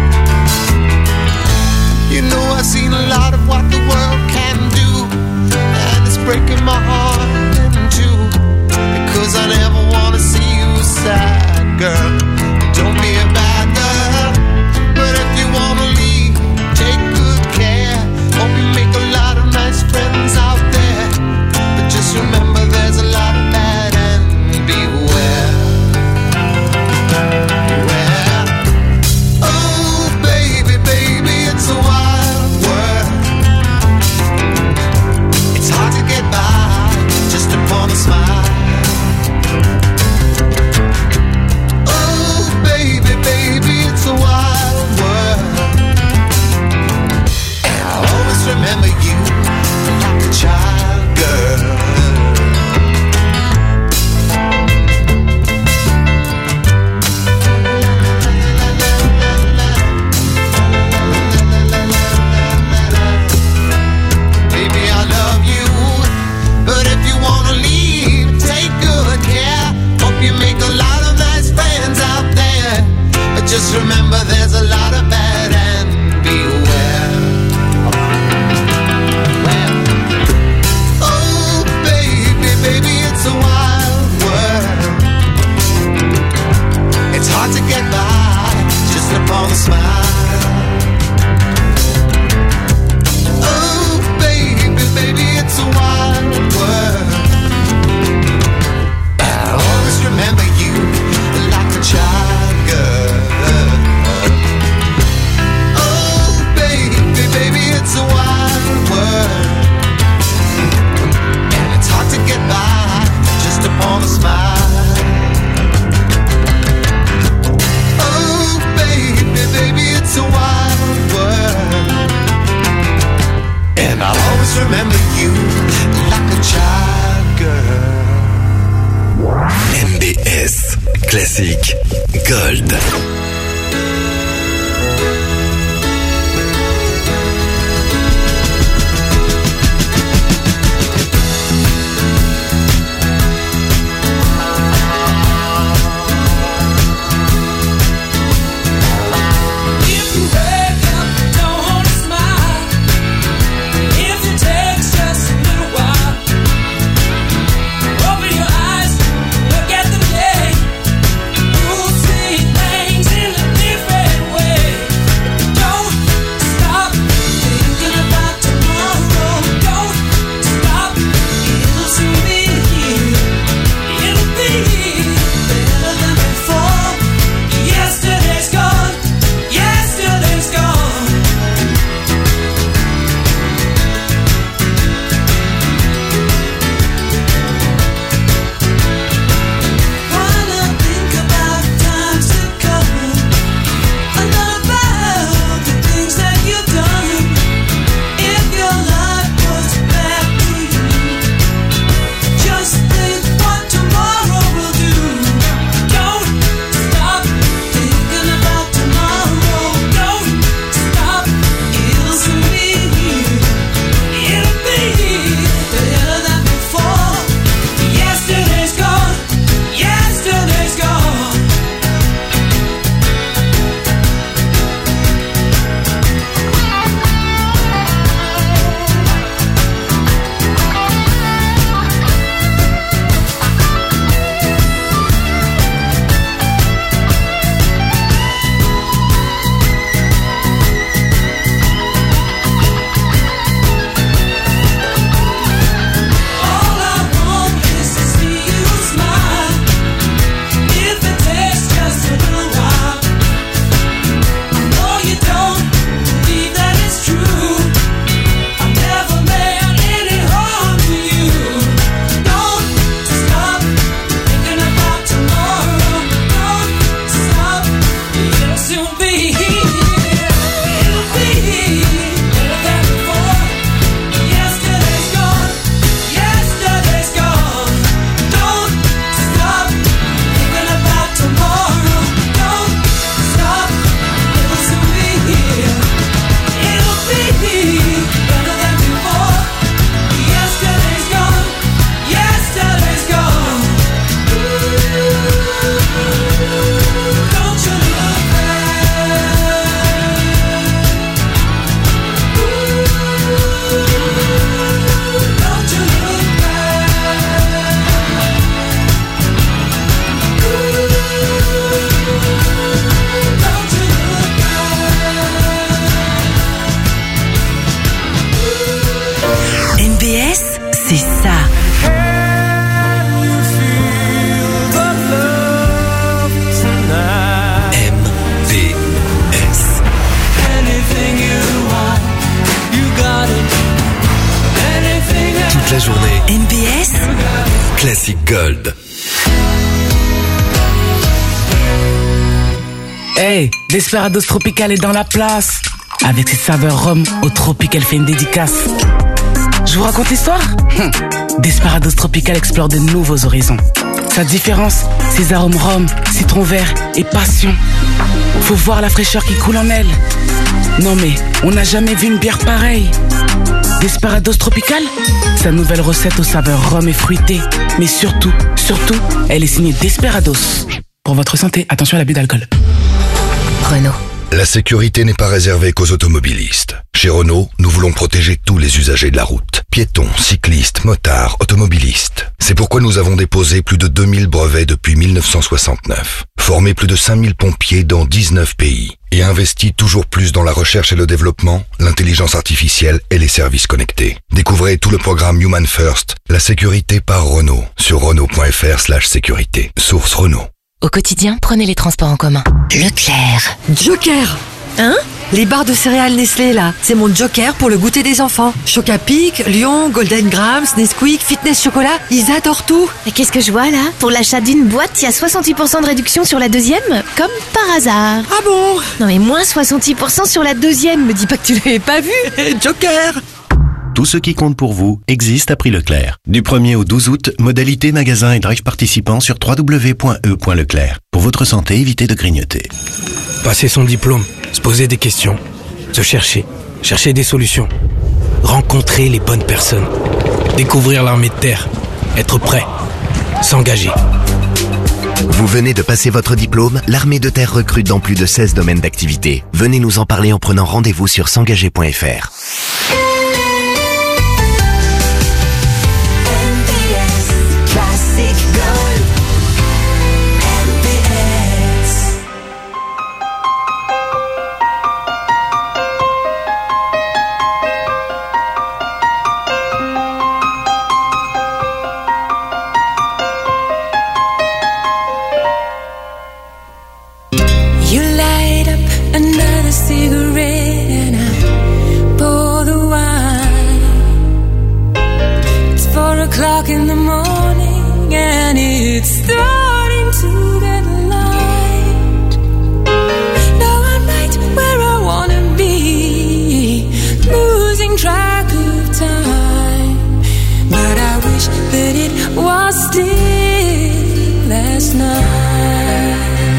You know I've seen a lot of what the world can do, and it's breaking my heart in two, because I never wanna see you sad, girl. Don't be a bad girl, but if you wanna leave, take good care. Hope you make a lot of nice friends out there, but just remember there's a lot of bad and beware. Beware. Oh, baby, baby, it's a wild world. It's hard to get by just upon a smile. Oh, baby, baby, it's a wild world. And I'll always remember you like a child, girl. Baby, I love you, but if you wanna leave, take good care. Hope you make a lot of nice friends out there, but just remember there's a lot of bad and beware. Well, oh, baby, baby, it's a wild world. It's hard to get by just upon a smile. Oh, baby, baby, it's a wild world. I'll always remember you like a child, girl. Oh, baby, baby, it's a wild world. And it's hard to get by just upon a smile. Oh, baby, baby, it's a wild world. And I'll always remember you like a child, girl. M B S Classique Gold. Look at the day, you'll see things in a different c'est ça. M B S. Toute la journée. M B S Classic Gold. Hey, Desperados Tropical est dans la place. Avec ses saveurs rhum au tropique, elle fait une dédicace. Je vous raconte l'histoire hum. Desperados Tropical explore de nouveaux horizons. Sa différence, ses arômes rhum, citron vert et passion. Faut voir la fraîcheur qui coule en elle. Non mais, on n'a jamais vu une bière pareille. Desperados Tropical, sa nouvelle recette aux saveurs rhum et fruitées. Mais surtout, surtout, elle est signée Desperados. Pour votre santé, attention à l'abus d'alcool. Renault. La sécurité n'est pas réservée qu'aux automobilistes. Chez Renault, nous voulons protéger tous les usagers de la route. Piétons, cyclistes, motards, automobilistes. C'est pourquoi nous avons déposé plus de deux mille brevets depuis mille neuf cent soixante-neuf, formé plus de cinq mille pompiers dans dix-neuf pays et investi toujours plus dans la recherche et le développement, l'intelligence artificielle et les services connectés. Découvrez tout le programme Human First, la sécurité par Renault, sur Renault.fr slash sécurité. Source Renault. Au quotidien, prenez les transports en commun. Leclerc. Joker. Hein? Les barres de céréales Nestlé, là, c'est mon joker pour le goûter des enfants. Chocapic, Lion, Golden Grams, Nesquik, Fitness Chocolat, ils adorent tout. Et qu'est-ce que je vois là? Pour l'achat d'une boîte, il y a soixante-dix pour cent de réduction sur la deuxième, comme par hasard. Ah bon? Non mais moins soixante-dix pour cent sur la deuxième, me dis pas que tu l'avais pas vu. Joker. Tout ce qui compte pour vous existe à prix Leclerc. Du premier au douze août, modalité magasin et drive participants sur w w w point e point leclerc. Pour votre santé, évitez de grignoter. Passer son diplôme, se poser des questions, se chercher, chercher des solutions, rencontrer les bonnes personnes, découvrir l'armée de terre, être prêt, s'engager. Vous venez de passer votre diplôme, l'armée de terre recrute dans plus de seize domaines d'activité. Venez nous en parler en prenant rendez-vous sur s'engager point f r. In the morning and it's starting to get light. Now I'm right where I wanna be, losing track of time. But I wish that it was still last night.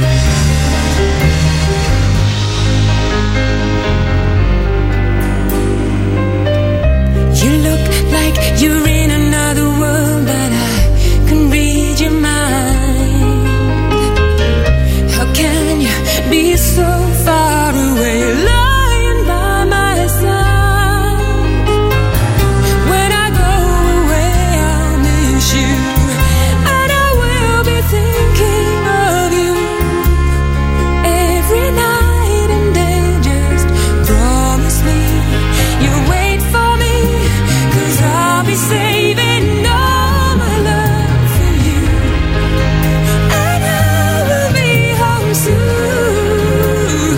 You look like you're in another world, but I can read your mind. How can you be so far away, lying by my side? When I go away, I'll miss you, and I will be thinking of you every night and day. Just promise me you'll wait for me, 'cause I'll be saving all my love for you, and I will be home soon.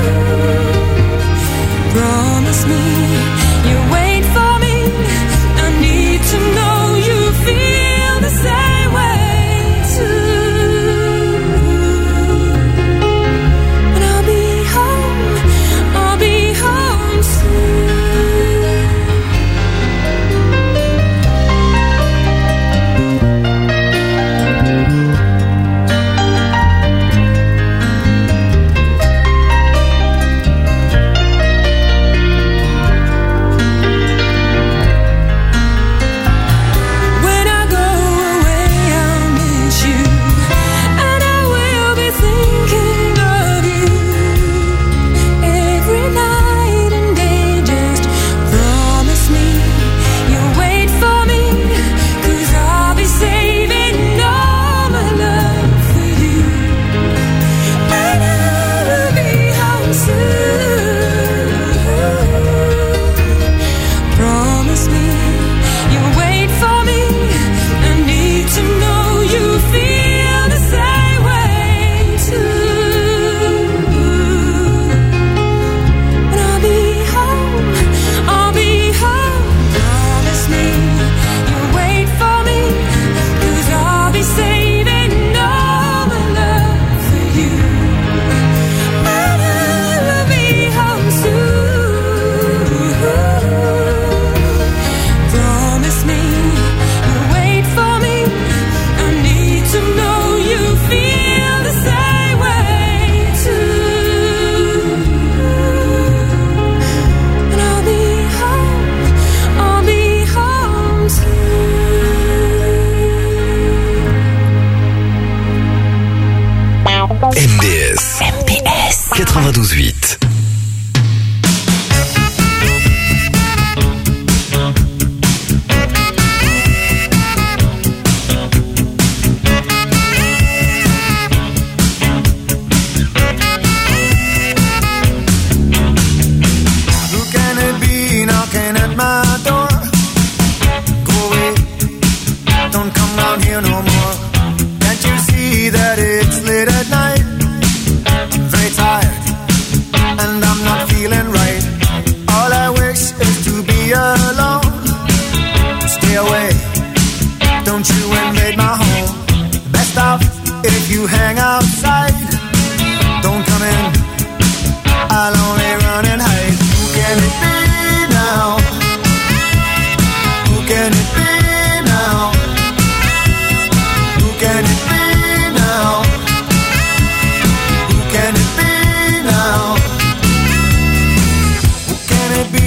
Promise me you'll wait for me. I need to know you feel the same way too. And I'll be home, I'll be home soon.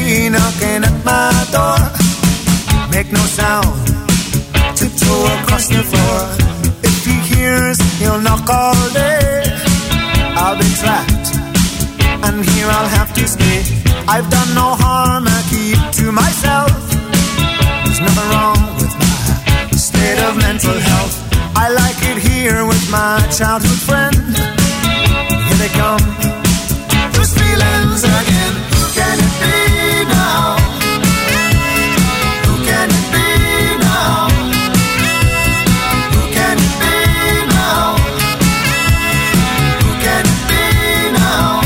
be knocking at my door. Make no sound, tiptoe across the floor. If he hears, he'll knock all day. I'll be trapped, and here I'll have to stay. I've done no harm, I keep to myself. There's nothing wrong with my state of mental health. I like it here with my childhood friend. Here they come, those feelings again. Who can it be now? Who can it be now? Who can it be now? Who can it be now?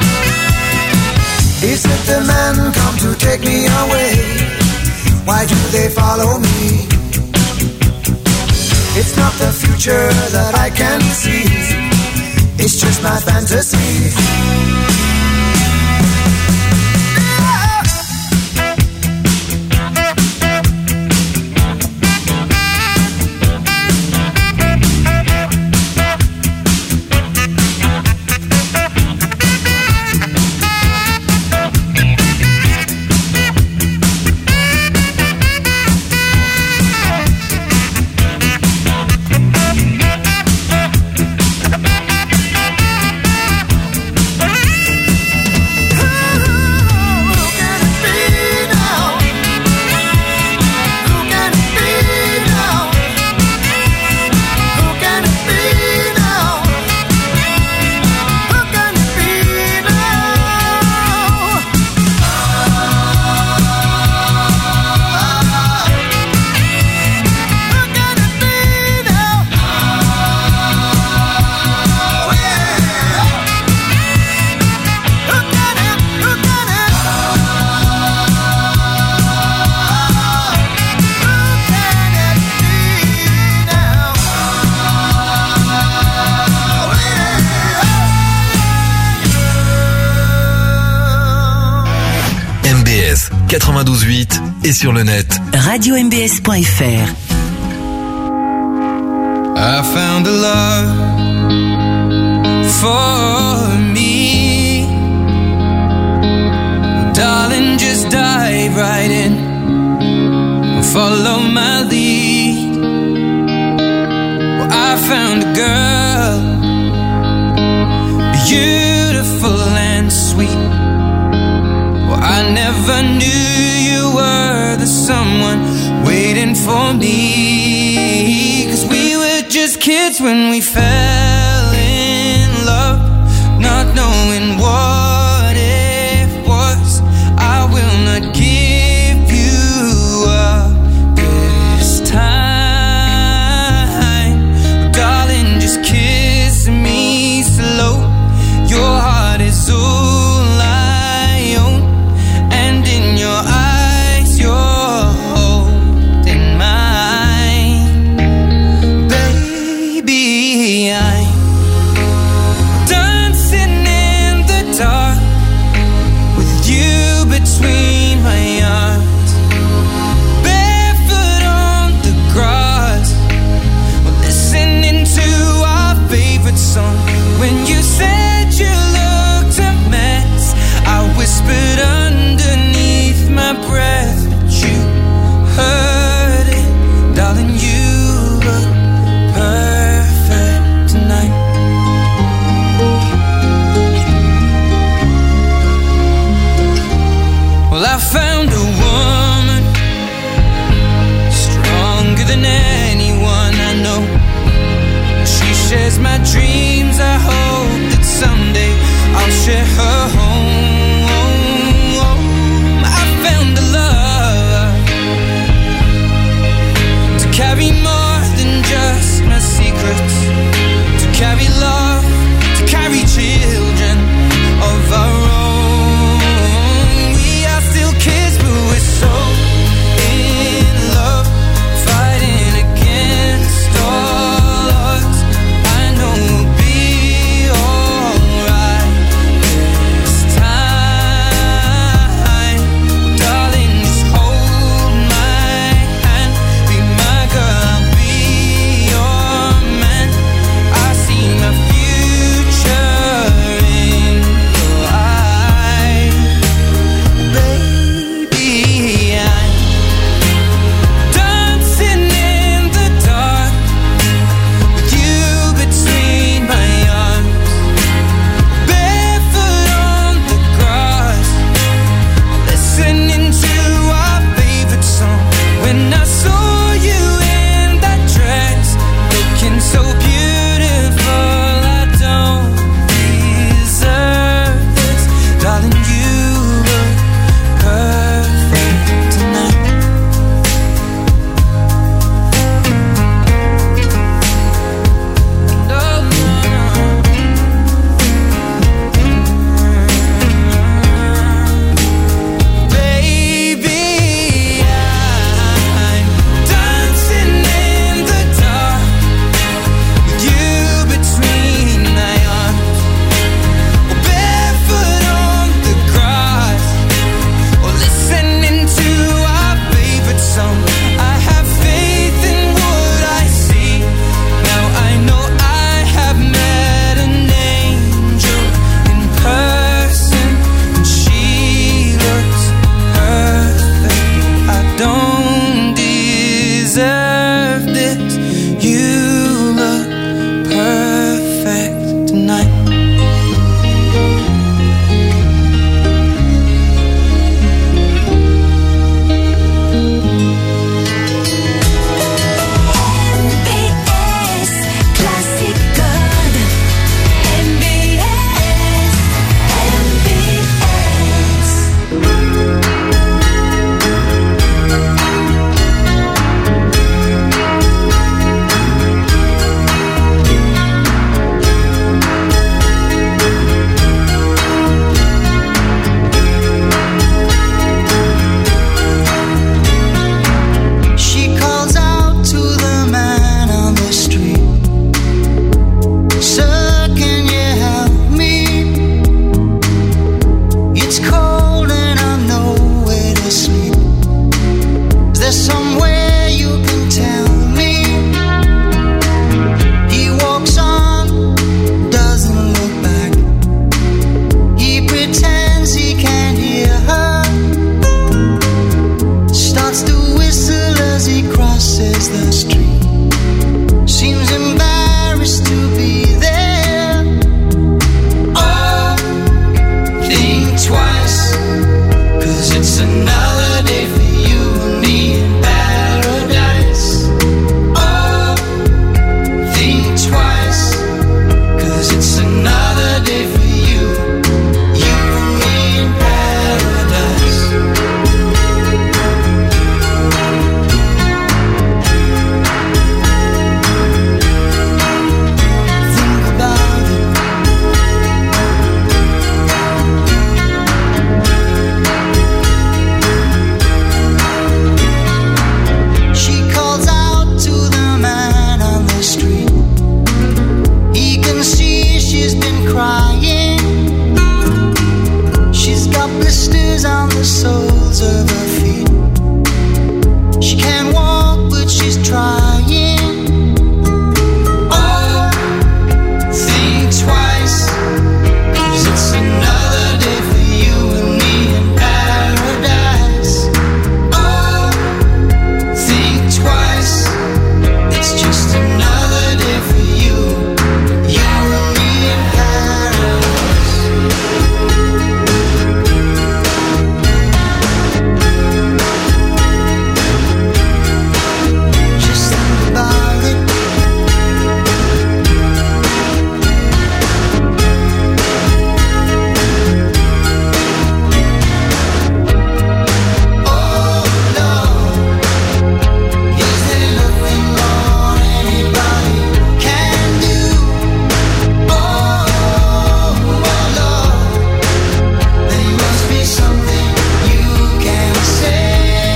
Is it the men come to take me away? Why do they follow me? It's not the future that I can see. It's just my fantasy. quatre-vingt-douze huit et sur le net. radio m b s point f r. I found a love for me. Darling, just dive right in. Follow my lead. Well, I found a girl, beautiful and sweet. Well, I never knew you were the someone waiting for me. 'Cause we were just kids when we fell in love, not knowing what it was. I will not give you up this time. Darling, just kiss me slow. Your heart is all I own, and in your eyes you're holding mine. Baby, I'm dancing in the dark with you between my arms, barefoot on the grass, listening to our favorite song. When you said you looked a mess, I whispered underneath my breath, but you heard it. Darling, you look perfect tonight. Well, I found a woman stronger than anyone I know. She shares my dreams. I hope that someday I'll share her home. I found a love to carry more than just my secrets, to carry love, to carry children of our own. We are still kids, but we're so in love, fighting against all odds. I know we'll be alright this time. crosses the street. Seems embarrassed to be there. Oh, think twice, 'cause it's another day for you and me in paradise. Oh, think twice, 'cause it's another day for you, you and me in paradise. Think about it. She calls out to the man on the street. He can see she's been crying. She's got blisters on the soles of her feet. She can't walk, but she's trying. Oh, think twice, 'cause it's another day for you and me in paradise. Oh, think twice, it's just another day for you, you and me in paradise. Just think about it. Oh Lord, is there nothing more anybody can do? Oh, oh Lord, there must be something you can say.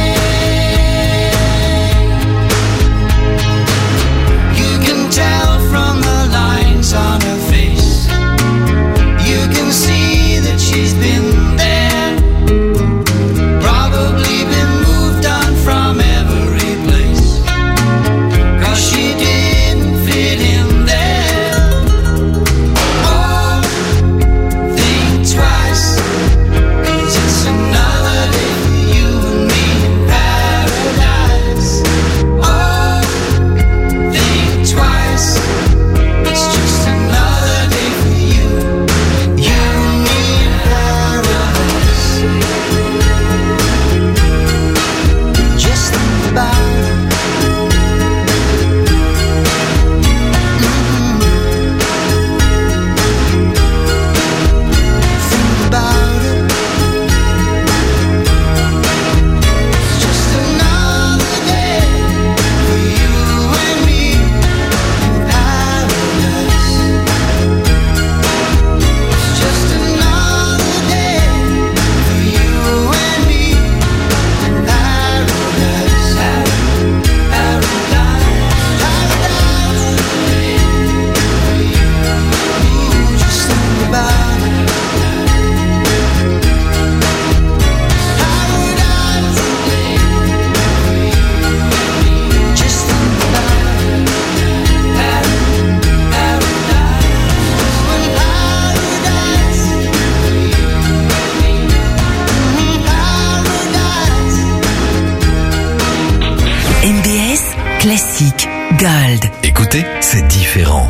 You can tell from the lines on her face. You can see that she's been there. Probably been moved on from every place, 'cause she didn't fit in there. Oh, think twice, 'cause it's another day for you and me in paradise. Oh, think twice, it's just another day for you, you and me in paradise. Just think about it. Mhm. Think about it. It's just another day for you and me in paradise. It's just another day for you and me in paradise. Paradise, paradise. Ooh, just think about it. Paradise, just think about it. M B S Classique Gold. Écoutez, c'est différent.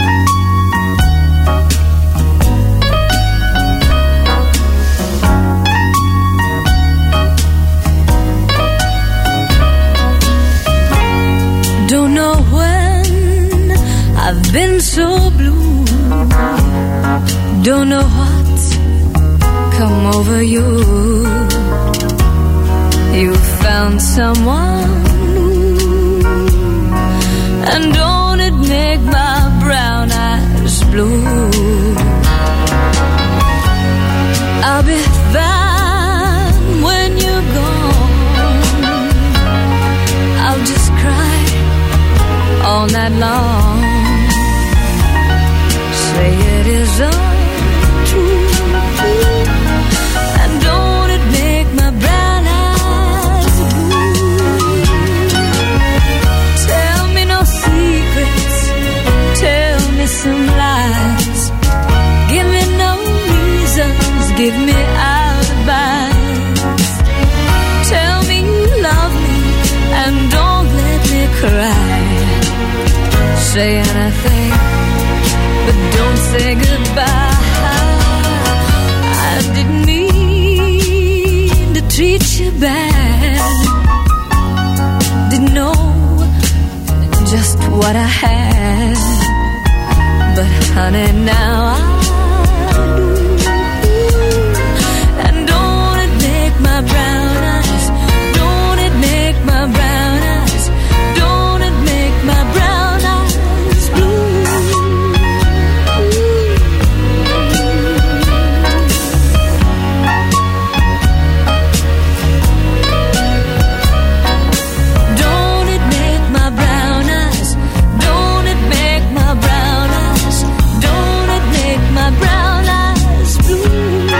Don't know when I've been so blue. Don't know what's come over you. You found someone new, and don't it make my brown eyes blue? I'll be fine when you're gone. I'll just cry all night long. Say it isn't true, and don't it make my brown eyes blue? Tell me no secret. say anything, but don't say goodbye. I didn't mean to treat you bad. Didn't know just what I had, but honey, now I do. And don't it make my brown eyes, don't it make my brown eyes, don't it make my brown eyes blue. Don't it make my brown eyes, don't it make my brown eyes, don't it make my brown eyes blue.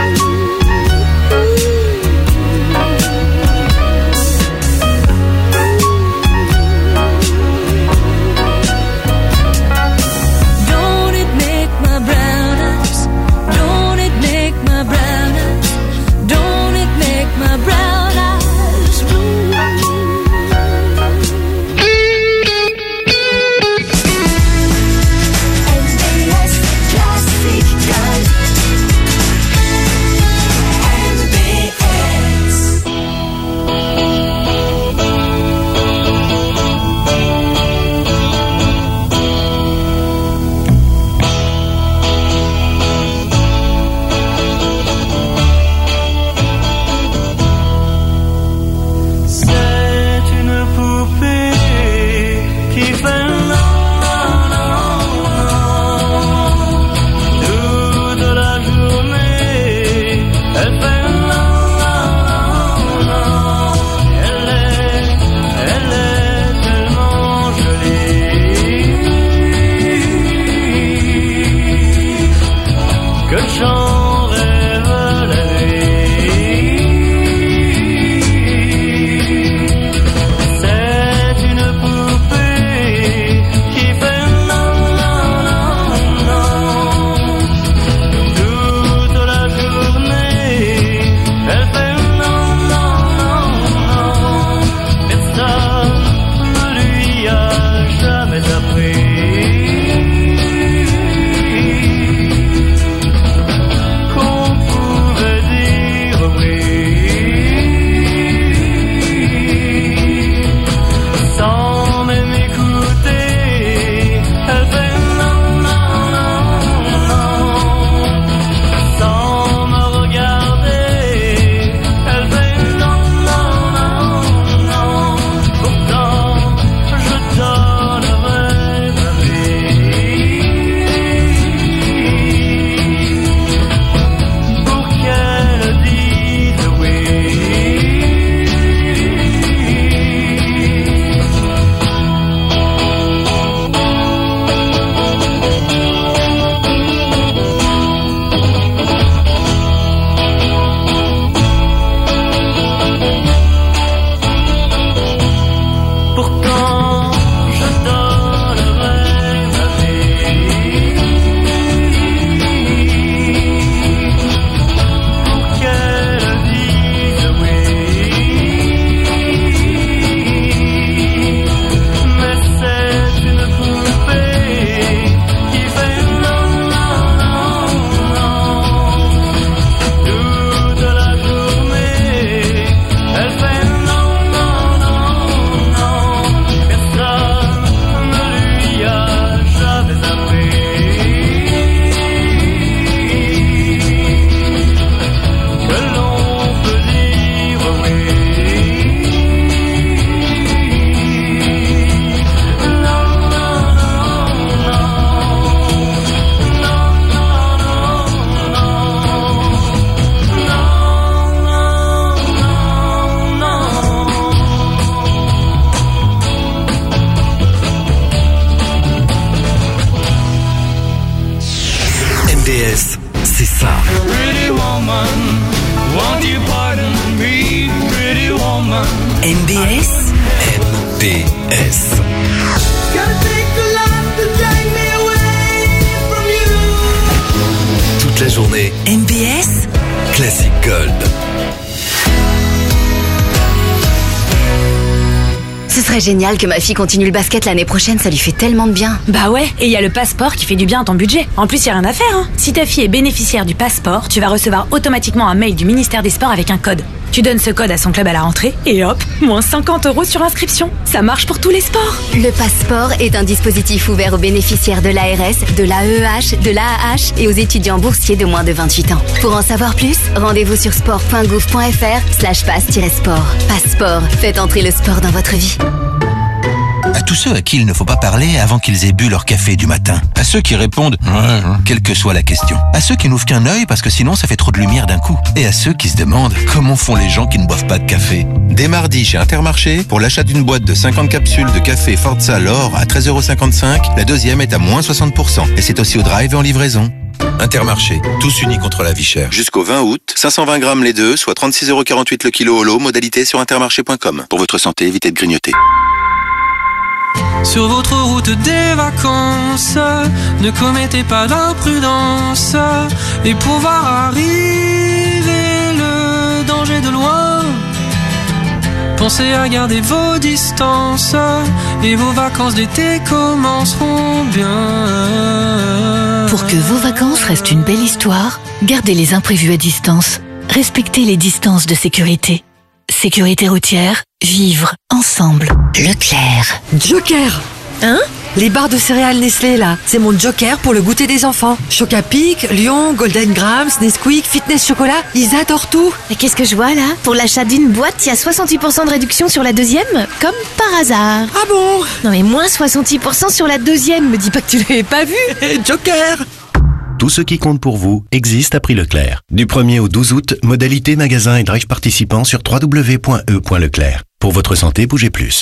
Don't it make my brown eyes, don't it make my brown eyes, don't it make my brown eyes blue. C'est une poupée qui fait non, non, non, toute la journée. Elle fait non, non, non. Elle est, elle est tellement jolie que j'en rêve la nuit. C'est une poupée qui fait non, non, non, non, toute la journée. Elle fait non, non, non, non. Personne ne lui a jamais appris qu'on pouvait dire oui sans même écouter. Elle fait non, non, non, non, sans me regarder. Elle fait non, non, non, non. Pourtant je donnerais ma vie pour qu'elle dise oui. Pourtant je donnerais ma vie pour qu'elle dise oui. Mais c'est une poupée qui fait non, non, non, non, toute la journée. Elle fait non, non, non, non. Personne ne lui a jamais appris que l'on peut dire oui. Non, non, non, non, non, non, non, non, non, M D S, c'est ça. Pretty woman, won't you pardon me, pretty woman. M B S M D S. Gotta take a lot to take me away from you. Toute la journée, M B S Classic Gold. Ce serait serait génial que ma fille continue le basket l'année prochaine, ça lui fait tellement de bien. Bah ouais, et il y a le passeport qui fait du bien à ton budget. En plus, y a rien à faire, hein. Si ta fille est bénéficiaire du passeport, tu vas recevoir automatiquement un mail du ministère des Sports avec un code. Tu donnes ce code à son club à la rentrée et hop, moins cinquante euros sur inscription. Ça marche pour tous les sports. Le passeport est un dispositif ouvert aux bénéficiaires de l'A R S, de l'A E H, de l'A A H et aux étudiants boursiers de moins de vingt-huit ans. Pour en savoir plus, rendez-vous sur sport point gouv point fr slash passe-sport. Passeport, faites entrer le sport dans votre vie. À tous ceux à qui il ne faut pas parler avant qu'ils aient bu leur café du matin. À ceux qui répondent ouais, quelle que soit la question. À ceux qui n'ouvrent qu'un œil parce que sinon ça fait trop de lumière d'un coup. Et à ceux qui se demandent comment font les gens qui ne boivent pas de café. Dès mardi chez Intermarché, pour l'achat d'une boîte de cinquante capsules de café Forza L'Or à treize euros cinquante-cinq, la deuxième est à moins soixante pour cent. Et c'est aussi au drive et en livraison. Intermarché, tous unis contre la vie chère. Jusqu'au vingt août, cinq cent vingt grammes les deux, soit trente-six euros quarante-huit le kilo au lot, modalité sur intermarché point com. Pour votre santé, évitez de grignoter. Sur votre route des vacances, ne commettez pas d'imprudence. Et pour voir arriver le danger de loin, pensez à garder vos distances. Et vos vacances d'été commenceront bien. Pour que vos vacances restent une belle histoire, gardez les imprévus à distance. Respectez les distances de sécurité. Sécurité routière, vivre ensemble. Leclerc. Joker. Hein? Les barres de céréales Nestlé, là, c'est mon joker pour le goûter des enfants. Chocapic, Lion, Golden Grams, Nesquik, Fitness Chocolat, ils adorent tout. Et qu'est-ce que je vois là? Pour l'achat d'une boîte, il y a soixante-dix pour cent de réduction sur la deuxième, comme par hasard. Ah bon? Non mais moins soixante-dix pour cent sur la deuxième, me dis pas que tu l'avais pas vu. Joker. Tout ce qui compte pour vous existe à prix Leclerc. Du premier au douze août, modalité magasin et drive participants sur w w w point e point leclerc. Pour votre santé, bougez plus.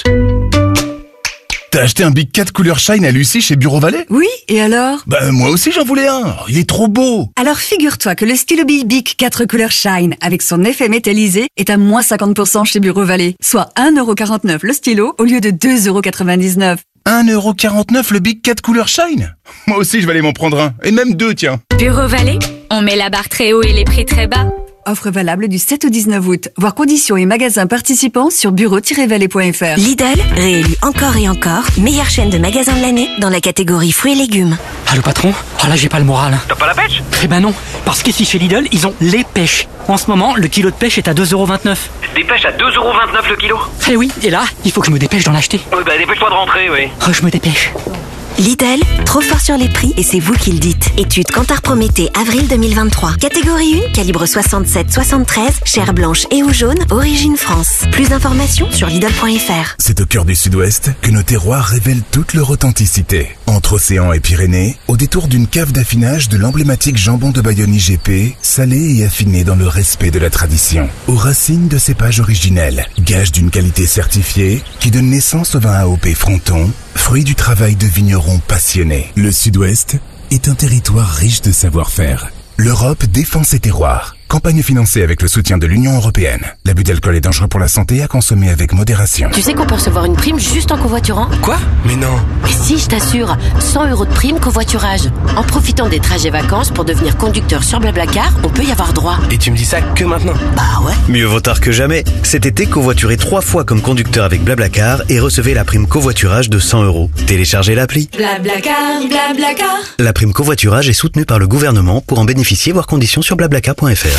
T'as acheté un Big quatre couleur Shine à Lucie chez Bureau Vallée? Oui, et alors? Bah moi aussi j'en voulais un, il est trop beau. Alors figure-toi que le stylo Bic quatre couleurs Shine avec son effet métallisé est à moins cinquante pour cent chez Bureau Vallée, soit un euro quarante-neuf le stylo au lieu de deux euros quatre-vingt-dix-neuf. un euro quarante-neuf le Big quatre couleur Shine? Moi aussi je vais aller m'en prendre un, et même deux tiens. Bureau Vallée, on met la barre très haut et les prix très bas. Offre valable du sept au dix-neuf août. Voir conditions et magasins participants sur bureau tiret vallée point fr. Lidl, réélu encore et encore, meilleure chaîne de magasins de l'année dans la catégorie fruits et légumes. Allô patron? Oh là j'ai pas le moral. T'as pas la pêche? Eh ben non, parce qu'ici chez Lidl, ils ont les pêches. En ce moment, le kilo de pêche est à deux euros vingt-neuf. Des pêches à deux euros vingt-neuf le kilo? Eh oui, et là, il faut que je me dépêche d'en acheter. Oui bah dépêche-toi de rentrer, oui. Oh, je me dépêche. Lidl, trop fort sur les prix et c'est vous qui le dites. Étude Kantar Prométhée, avril deux mille vingt-trois. Catégorie un, calibre soixante-sept soixante-treize, chair blanche et ou jaune, origine France. Plus d'informations sur Lidl point fr. C'est au cœur du Sud-Ouest que nos terroirs révèlent toute leur authenticité. Entre océan et Pyrénées, au détour d'une cave d'affinage de l'emblématique jambon de Bayonne I G P, salé et affiné dans le respect de la tradition. Aux racines de cépages originels, gage d'une qualité certifiée qui donne naissance au vin A O P Fronton, fruit du travail de vignerons passionnés. Le Sud-Ouest est un territoire riche de savoir-faire. L'Europe défend ses terroirs. Campagne financée avec le soutien de l'Union européenne. L'abus d'alcool est dangereux pour la santé, à consommer avec modération. Tu sais qu'on peut recevoir une prime juste en covoiturant? Quoi? Mais non. Mais si, je t'assure, cent euros de prime covoiturage. En profitant des trajets vacances pour devenir conducteur sur Blablacar, on peut y avoir droit. Et tu me dis ça que maintenant? Bah ouais. Mieux vaut tard que jamais. Cet été, covoiturez trois fois comme conducteur avec Blablacar et recevez la prime covoiturage de cent euros. Téléchargez l'appli. Blablacar, Blablacar. La prime covoiturage est soutenue par le gouvernement. Pour en bénéficier, voir conditions sur blablacar point fr.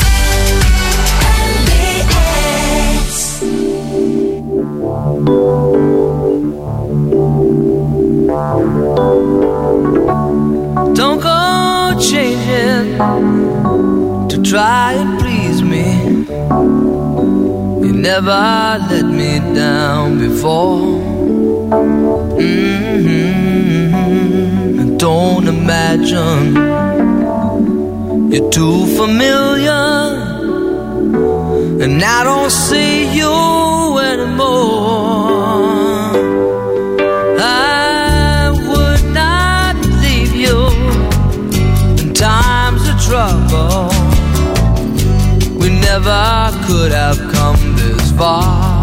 Don't go changing to try and please me. You never let me down before. Mm-hmm. And don't imagine you're too familiar, and I don't see you anymore. I would not leave you in times of trouble. We never could have come this far.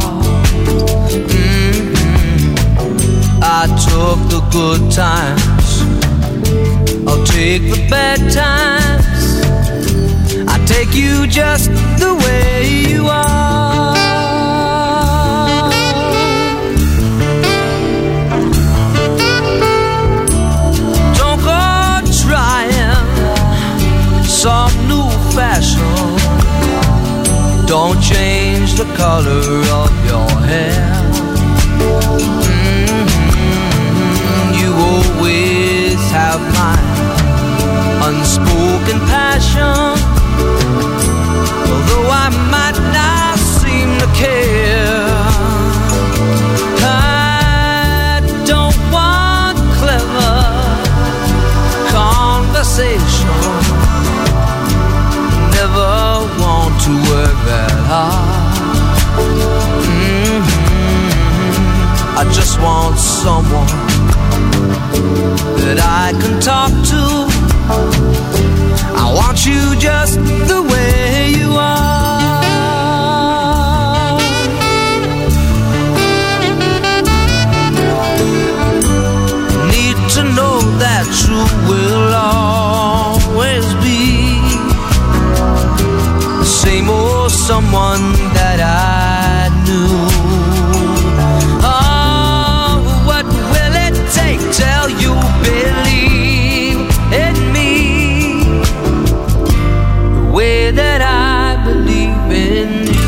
Mm-hmm. I took the good times, I'll take the bad times. I take you just the way you are. color of your hair. Mm-hmm. You always have my unspoken passion, although I might not seem to care. I don't want clever conversation, never want to work that hard. Mm-hmm. I just want someone that I can talk to. I want you just the way you are. Need to know that you will always be the same old someone that I knew. Oh, what will it take till you believe in me the way that I believe in you?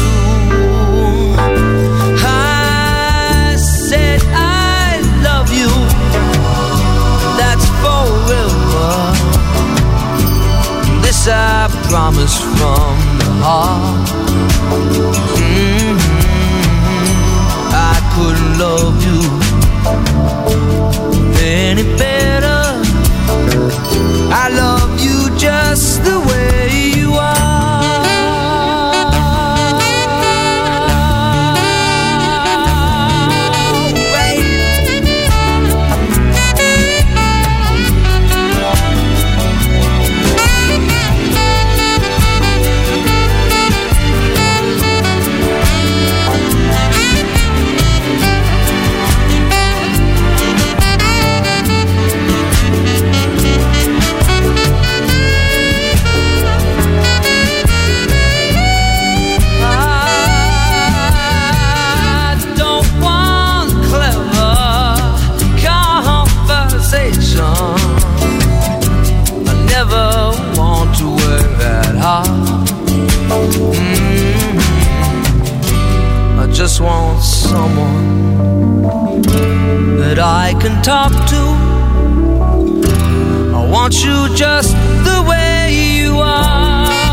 I said I love you, that's forever. This I promise from the heart. Mm-hmm. I couldn't love you any better. I love you just the way you are. I never want to work that hard. Mm-hmm. I just want someone that I can talk to. I want you just the way you are.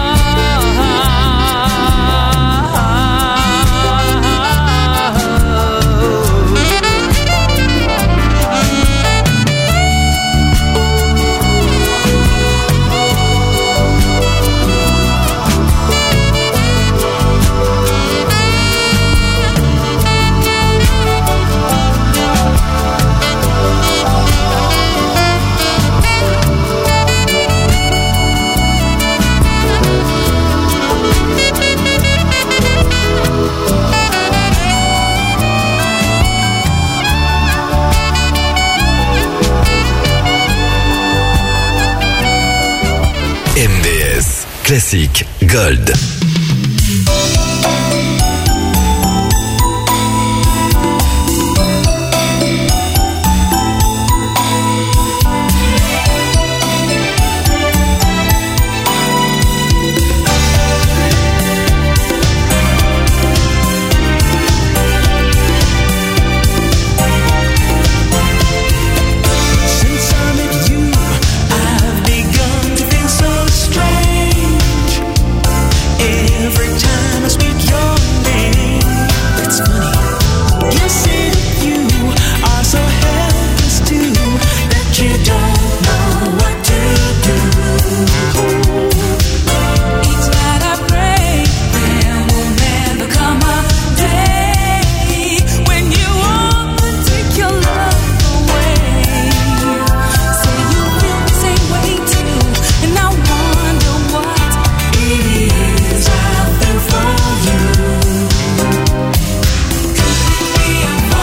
M B S Classique Gold. Be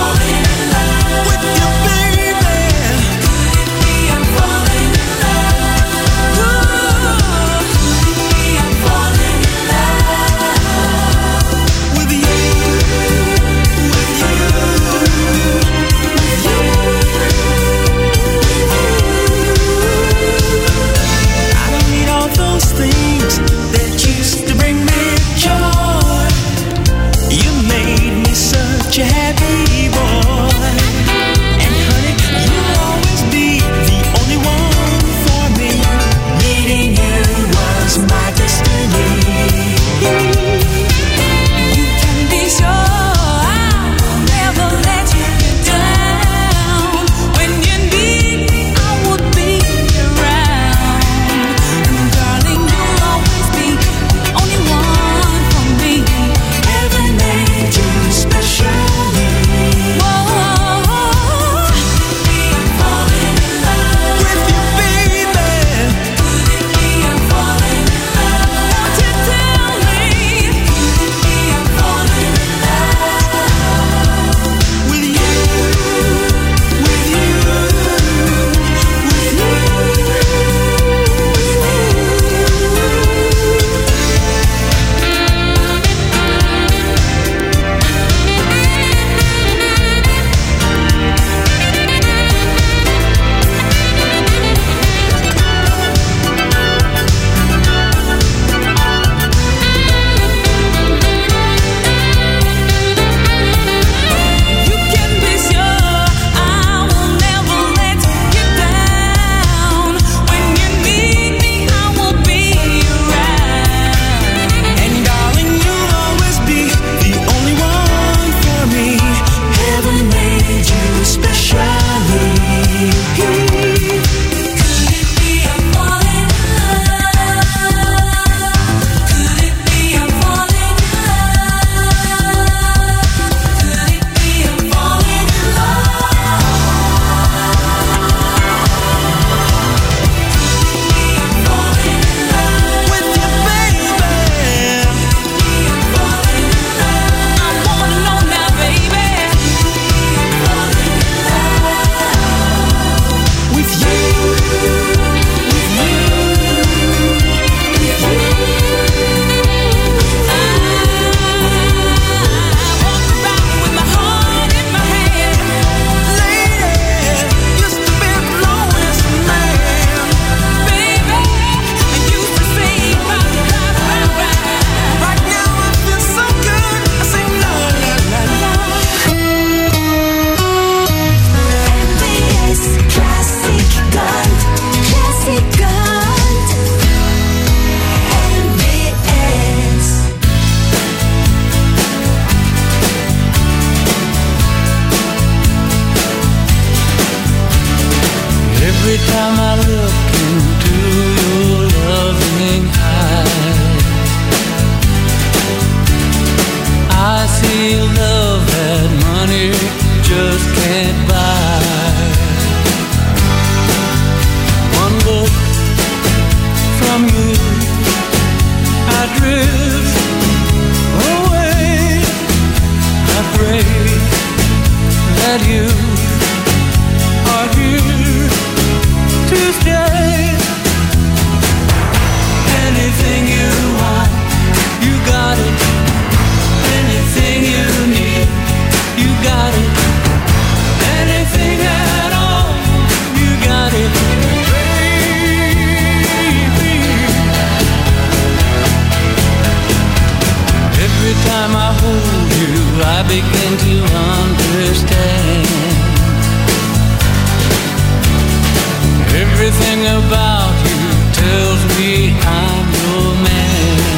that you are here to stay. Anything you want, you got it. Anything you need, you got it. Anything at all, you got it, baby. Every time I hold you, I begin to understand. Everything about you tells me I'm your man.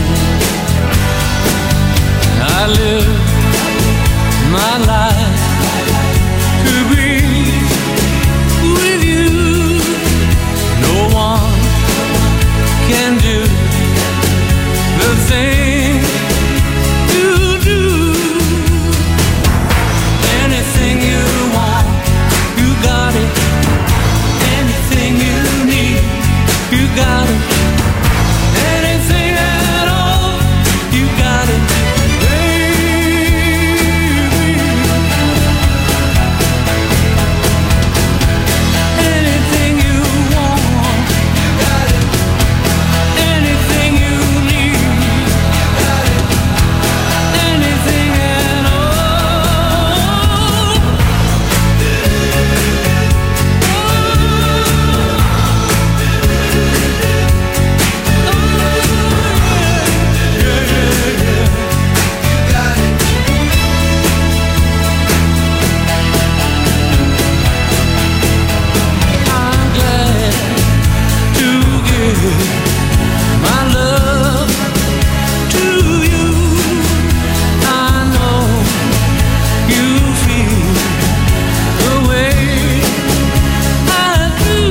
I live my life to be with you. No one can do the thing you do. Anything you want, you got it. Anything you need, you got it. Anything at all, you got it, baby. Anything you want, you got it. Anything you need, you got it. Anything at all. I'm glad to give my love to you. I know you feel the way I do.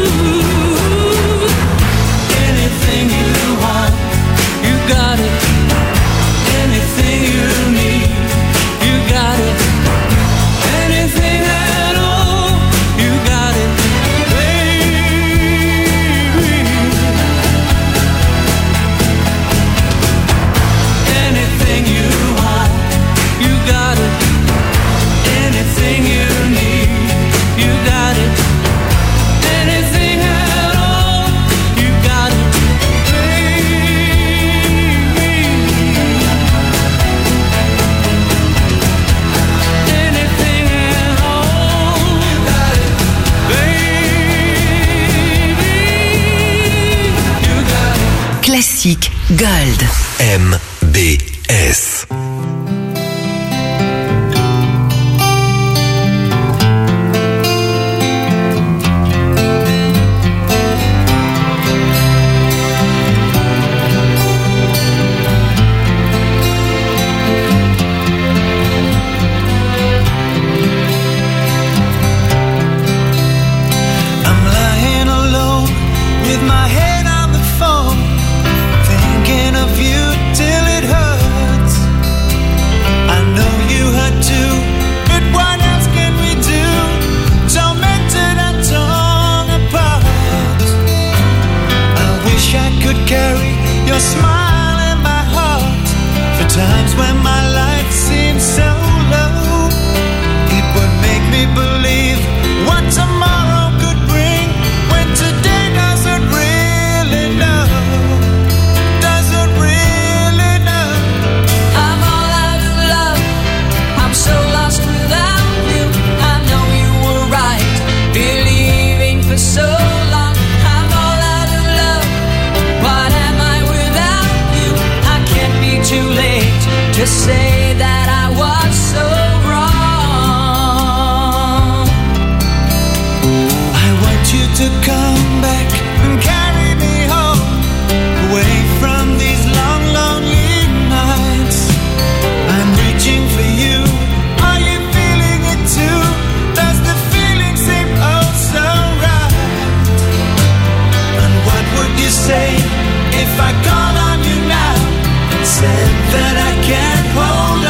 Anything you want, you got it. Anything you need, you got it. Anything at all, you got it, baby. Anything you want, you got it. Anything you need, you got it. Anything at all, you got it, baby. Anything at all, you got it, baby. You got it. Classique Gold. M B S. I'm lying alone with my head on the phone, thinking of you till it hurts. I know you hurt too, but what else can we do? Tormented and torn apart. I wish I could carry your smile in my heart for times when my life seems so low. It would make me believe what tomorrow could bring when today doesn't really know. Doesn't really know. I'm all out of love. I'm so lost without you. I know you were right, believing for so long. I'm all out of love. What am I without you? I can't be too late to say that I was so wrong. I want you to come back and carry me home, away from these long, lonely nights. I'm reaching for you. Are you feeling it too? Does the feeling seem oh so right? And what would you say if I called on you now and said that I can't hold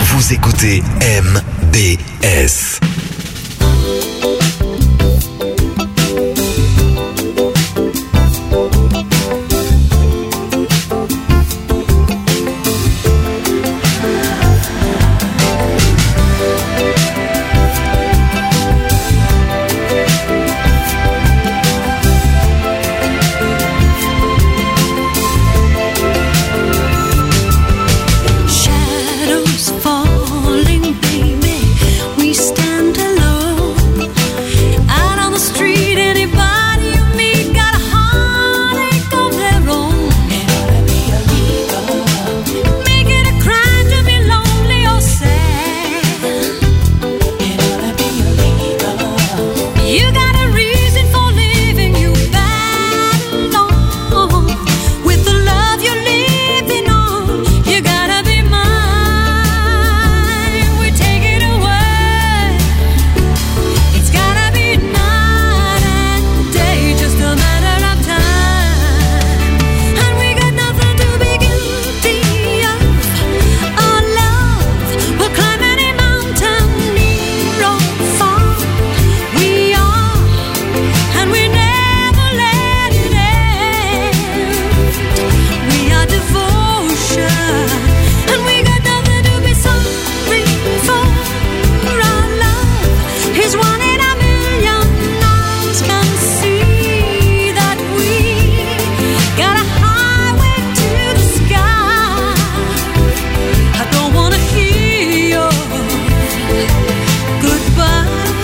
Vous écoutez M B S. Shadows falling, baby. We stand alone. Out on the street, anybody you meet got a heartache of their own. It ought to be illegal. Make it a crime to be lonely or sad. It ought to be illegal. You got a reason for living, you battle on. With the love you're living on, you gotta be mine. We take it away. It's gotta be night and day, just a matter of time. And we got nothing to be guilty of. Our love will climb any mountain, near or far. We are, and we never let it end. We are devotion, and we got nothing to be sorry for. Our love is one in a million. Eyes can see that we got a highway to the sky. I don't wanna hear your goodbye.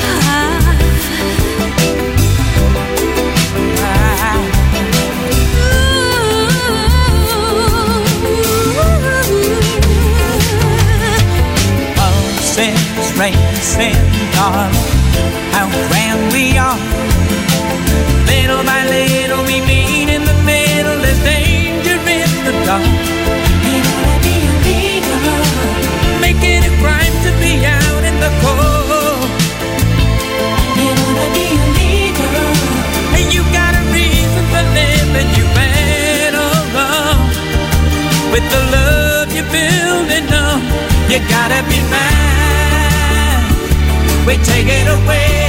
Pulses racing, darling, how grand we are. Little by little we meet in the middle. There's danger in the dark. It ought to be illegal. Make it a crime to be out in the cold. It ought to be illegal. And you got a reason for living, you better run. With the love you're building up, you gotta be mine. We take it away.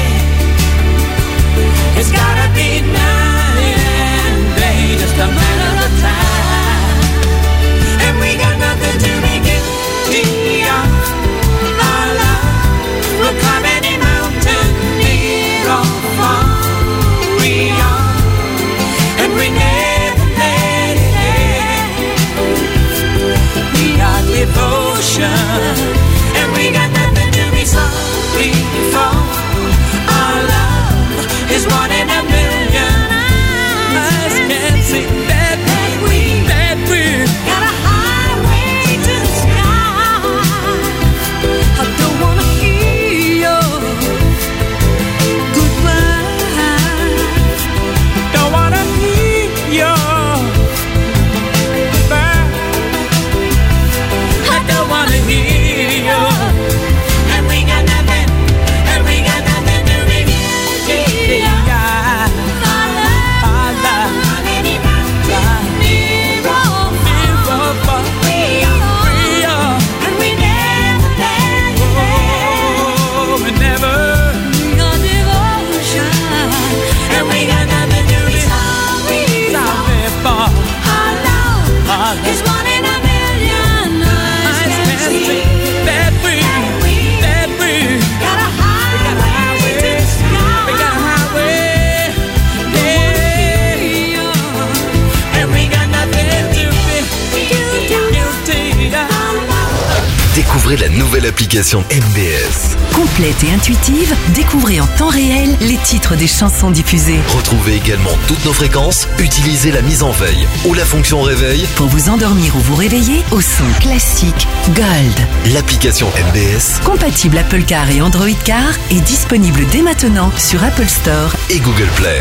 It's gotta be night and day, just a matter of time. And we got nothing to be guilty of. Our love will climb any mountain, near or far. We are, and we never let it end. We are devotion, and we got nothing to be sorry for. Our love is one in a million. Eyes can see that we, that we got a highway to the sky. I don't wanna hear your goodbye. Don't wanna hear your goodbye. I don't wanna hear your. And we got nothing, and we got nothing to be guilty of. Our love, our love, on any mountain, near or far. We are, we are, and we never let it end. Oh, we never. We are devotion, and we got nothing to be sorry for. Our love is one in a million. Eyes can see that we, that we got a highway to the sky. We got a highway, yeah. And we got nothing to be guilty of. Découvrez la nouvelle application M B S. Complète et intuitive, découvrez en temps réel les titres des chansons diffusées. Retrouvez également toutes nos fréquences, utilisez la mise en veille ou la fonction réveil Pour vous endormir ou vous réveiller au son classique Gold. L'application M B S, Compatible Apple Car et Android Car, est disponible dès maintenant sur Apple Store et Google Play.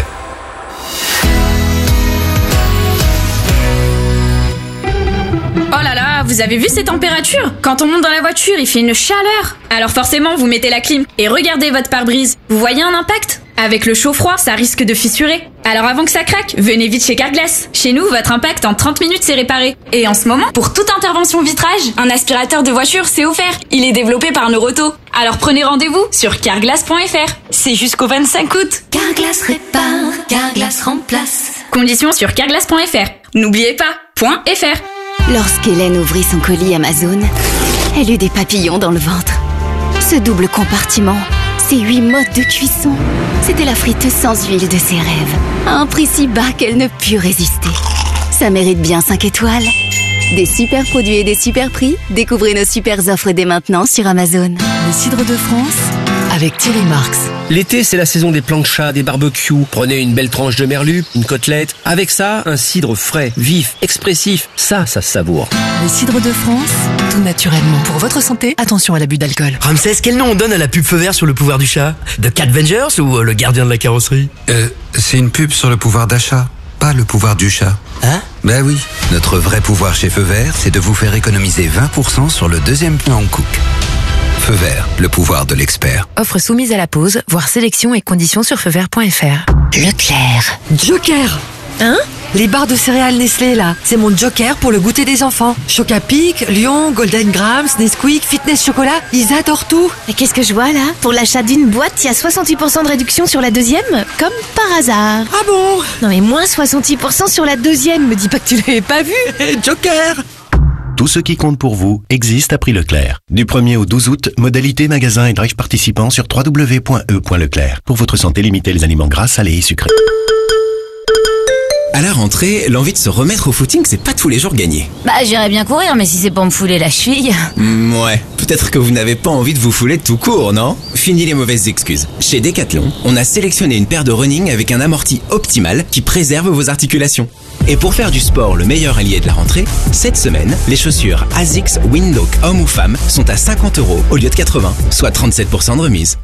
Oh là là, vous avez vu ces températures? Quand on monte dans la voiture, il fait une chaleur. Alors forcément, vous mettez la clim et regardez votre pare-brise. Vous voyez un impact? Avec le chaud-froid, ça risque de fissurer. Alors avant que ça craque, venez vite chez Carglass. Chez nous, votre impact en trente minutes c'est réparé. Et en ce moment, pour toute intervention vitrage, un aspirateur de voiture c'est offert. Il est développé par Neuroto. Alors prenez rendez-vous sur carglass point f r. C'est jusqu'au vingt-cinq août. Carglass répare, Carglass remplace. Conditions sur carglass point f r. N'oubliez pas, .fr. Lorsqu'Hélène ouvrit son colis Amazon, elle eut des papillons dans le ventre. Ce double compartiment, ces huit modes de cuisson, c'était la friteuse sans huile de ses rêves, à un prix si bas qu'elle ne put résister. Ça mérite bien cinq étoiles. Des super produits et des super prix, découvrez nos super offres dès maintenant sur Amazon. Le cidre de France avec Thierry Marx. L'été, c'est la saison des planchas, des barbecues. Prenez une belle tranche de merlu, une côtelette. Avec ça, un cidre frais, vif, expressif. Ça, ça se savoure. Le cidre de France, tout naturellement. Pour votre santé, attention à l'abus d'alcool. Ramsès, quel nom on donne à la pub feu vert sur le pouvoir du chat? The Cat Vengers ou euh, le gardien de la carrosserie? Euh, c'est une pub sur le pouvoir d'achat, pas le pouvoir du chat. Hein? Ben oui, notre vrai pouvoir chez Feu Vert, c'est de vous faire économiser vingt pour cent sur le deuxième plan en cook. Feu Vert, le pouvoir de l'expert. Offre soumise à la pause, voir sélection et conditions sur feu vert point f r. Leclerc. Joker. Hein? Les barres de céréales Nestlé, là, c'est mon joker pour le goûter des enfants. Chocapic, Lion, Golden Grams, Nesquik, Fitness Chocolat, ils adorent tout. Et qu'est-ce que je vois là? Pour l'achat d'une boîte, il y a soixante-dix pour cent de réduction sur la deuxième, comme par hasard. Ah bon? Non mais moins soixante-dix pour cent sur la deuxième, me dis pas que tu l'avais pas vu. Joker. Tout ce qui compte pour vous existe à prix Leclerc. Du premier au douze août, modalité magasin et drive participants sur w w w point e point leclerc. Pour votre santé, limitez les aliments gras, salés et sucrés. À la rentrée, l'envie de se remettre au footing, c'est pas tous les jours gagné. Bah j'irais bien courir, mais si c'est pour me fouler la cheville... Mm, ouais, peut-être que vous n'avez pas envie de vous fouler tout court, non? Fini les mauvaises excuses. Chez Decathlon, on a sélectionné une paire de running avec un amorti optimal qui préserve vos articulations. Et pour faire du sport le meilleur allié de la rentrée, cette semaine, les chaussures ASICS Windhoek hommes ou femmes sont à cinquante euros au lieu de quatre-vingts, soit trente-sept pour cent de remise.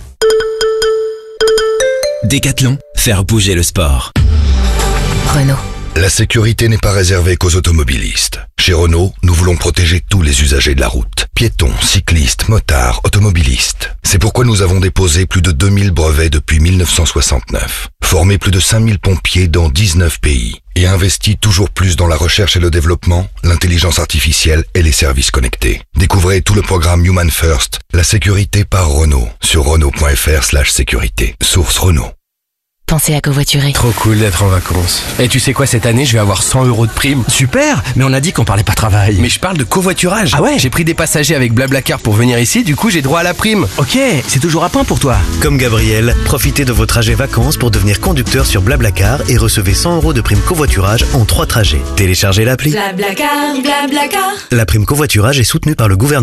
Decathlon, faire bouger le sport. Renault. La sécurité n'est pas réservée qu'aux automobilistes. Chez Renault, nous voulons protéger tous les usagers de la route. Piétons, cyclistes, motards, automobilistes. C'est pourquoi nous avons déposé plus de deux mille brevets depuis mille neuf cent soixante-neuf. Formé plus de cinq mille pompiers dans dix-neuf pays. Et investi toujours plus dans la recherche et le développement, l'intelligence artificielle et les services connectés. Découvrez tout le programme Human First, la sécurité par Renault, sur renault point f r slash sécurité. Source Renault. Pensez à covoiturer. Trop cool d'être en vacances. Et tu sais quoi, cette année, je vais avoir cent euros de prime. Super, mais on a dit qu'on parlait pas travail. Mais je parle de covoiturage. Ah ouais? J'ai pris des passagers avec Blablacar pour venir ici, du coup j'ai droit à la prime. Ok, c'est toujours à point pour toi. Comme Gabriel, profitez de vos trajets vacances pour devenir conducteur sur Blablacar et recevez cent euros de prime covoiturage en trois trajets. Téléchargez l'appli. Blablacar, Blablacar. La prime covoiturage est soutenue par le gouvernement.